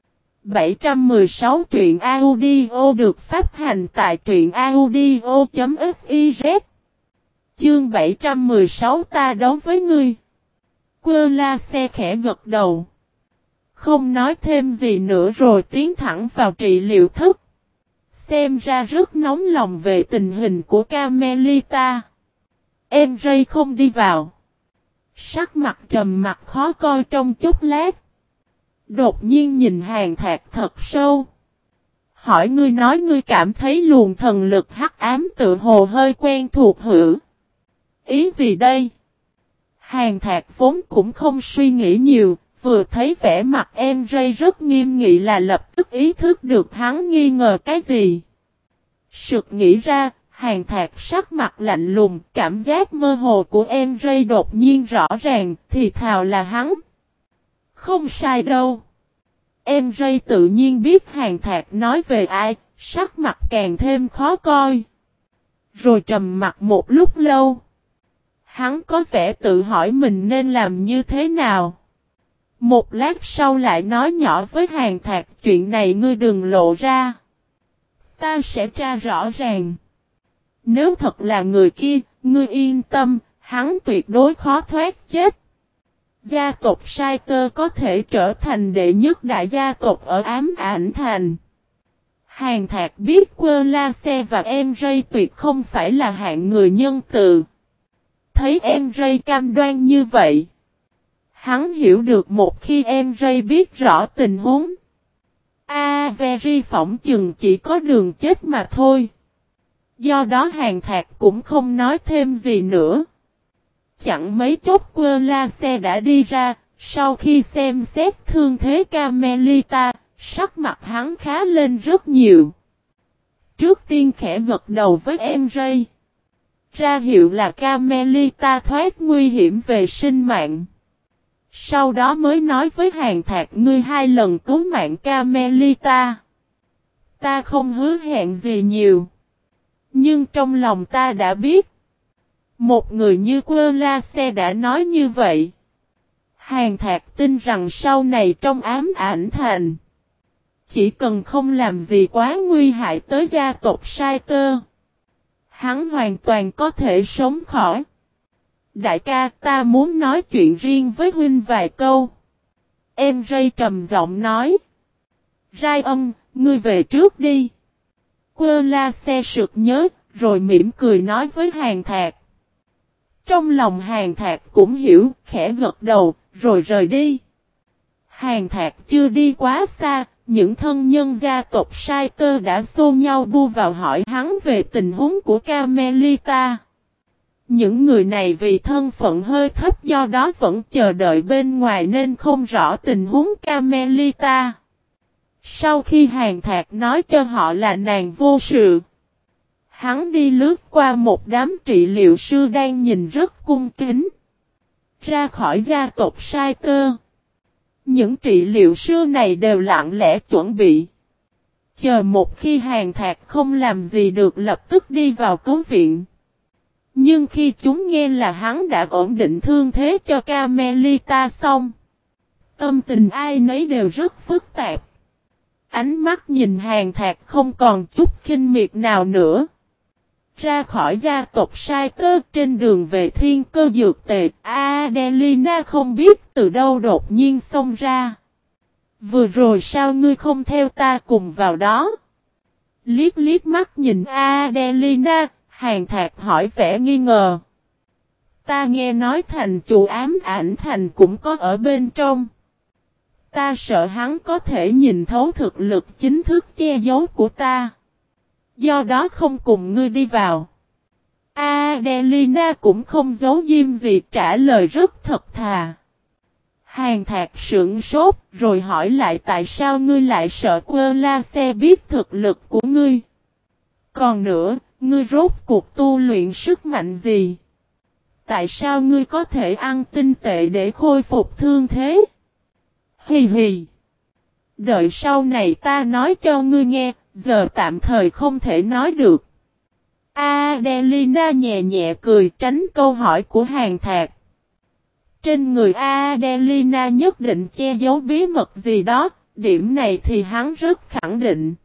716 truyện audio được phát hành tại truyện audio.fiz. Chương 716 ta đấu với ngươi. Quơ la xe khẽ gật đầu. Không nói thêm gì nữa rồi tiến thẳng vào trị liệu thất. Xem ra rất nóng lòng về tình hình của Carmelita. Em Ray không đi vào. Sắc mặt trầm mặt khó coi trong chốc lát. Đột nhiên nhìn Hàn Thạc thật sâu. Hỏi ngươi nói ngươi cảm thấy luồng thần lực hắc ám tự hồ hơi quen thuộc hử? Ý gì đây? Hàn Thạc vốn cũng không suy nghĩ nhiều, vừa thấy vẻ mặt em Ray rất nghiêm nghị là lập tức ý thức được hắn nghi ngờ cái gì. Sực nghĩ ra, Hàn Thạc sắc mặt lạnh lùng, cảm giác mơ hồ của em Ray đột nhiên rõ ràng, thì thào là hắn. Không sai đâu. Em Ray tự nhiên biết Hàn Thạc nói về ai, sắc mặt càng thêm khó coi. Rồi trầm mặt một lúc lâu. Hắn có vẻ tự hỏi mình nên làm như thế nào. Một lát sau lại nói nhỏ với Hàn Thạc, chuyện này ngươi đừng lộ ra. Ta sẽ tra rõ ràng. Nếu thật là người kia, ngươi yên tâm, hắn tuyệt đối khó thoát chết. Gia tộc Sai Tơ có thể trở thành đệ nhất đại gia tộc ở Ám Ảnh Thành. Hàn Thạc biết Quơ La Xe và em Ray tuyệt không phải là hạng người nhân từ. Thấy em Ray cam đoan như vậy. Hắn hiểu được một khi em Ray biết rõ tình huống. Avery phỏng chừng chỉ có đường chết mà thôi. Do đó Hàn Thạc cũng không nói thêm gì nữa. Chẳng mấy chốc Quơ La Xe đã đi ra, sau khi xem xét thương thế Carmelita, sắc mặt hắn khá lên rất nhiều. Trước tiên khẽ gật đầu với em Ray. Ra hiệu là Carmelita thoát nguy hiểm về sinh mạng. Sau đó mới nói với Hàn Thạc, ngươi 2 lần cứu mạng Carmelita. Ta không hứa hẹn gì nhiều. Nhưng trong lòng ta đã biết. Một người như Quơ La Xe đã nói như vậy. Hàn Thạc tin rằng sau này trong Ám Ảnh Thành. Chỉ cần không làm gì quá nguy hại tới gia tộc Sai Tơ. Hắn hoàn toàn có thể sống khỏi. Đại ca, ta muốn nói chuyện riêng với huynh vài câu. Em Ray trầm giọng nói. Ryan, ngươi về trước đi. Quơ La Xe sực nhớ, rồi mỉm cười nói với Hàn Thạc. Trong lòng Hàn Thạc cũng hiểu, khẽ gật đầu, rồi rời đi. Hàn Thạc chưa đi quá xa, những thân nhân gia tộc Sai Tơ đã xô nhau bu vào hỏi hắn về tình huống của Carmelita. Những người này vì thân phận hơi thấp do đó vẫn chờ đợi bên ngoài nên không rõ tình huống Carmelita. Sau khi Hàn Thạc nói cho họ là nàng vô sự, hắn đi lướt qua một đám trị liệu sư đang nhìn rất cung kính. Ra khỏi gia tộc Sai Tơ. Những trị liệu sư này đều lặng lẽ chuẩn bị. Chờ một khi Hàn Thạc không làm gì được lập tức đi vào cứu viện. Nhưng khi chúng nghe là hắn đã ổn định thương thế cho Carmelita xong. Tâm tình ai nấy đều rất phức tạp. Ánh mắt nhìn Hàn Thạc không còn chút khinh miệt nào nữa. Ra khỏi gia tộc Sai Tơ trên đường về Thiên Cơ Dược Tề, Adelina không biết từ đâu đột nhiên xông ra. Vừa rồi sao ngươi không theo ta cùng vào đó? Liếc liếc mắt nhìn Adelina, Hàn Thạc hỏi vẻ nghi ngờ. Ta nghe nói thành chủ Ám Ảnh Thành cũng có ở bên trong. Ta sợ hắn có thể nhìn thấu thực lực chính thức che giấu của ta. Do đó không cùng ngươi đi vào. Adelina cũng không giấu diêm gì, trả lời rất thật thà. Hàn Thạc sững sốt rồi hỏi lại, tại sao ngươi lại sợ Quơ La Xe biết thực lực của ngươi? Còn nữa, ngươi rốt cuộc tu luyện sức mạnh gì? Tại sao ngươi có thể ăn tinh tệ để khôi phục thương thế? Hì hì. Đợi sau này ta nói cho ngươi nghe, giờ tạm thời không thể nói được. Adelina nhẹ nhẹ cười tránh câu hỏi của Hàn Thạc. Trên người Adelina nhất định che giấu bí mật gì đó, điểm này thì hắn rất khẳng định.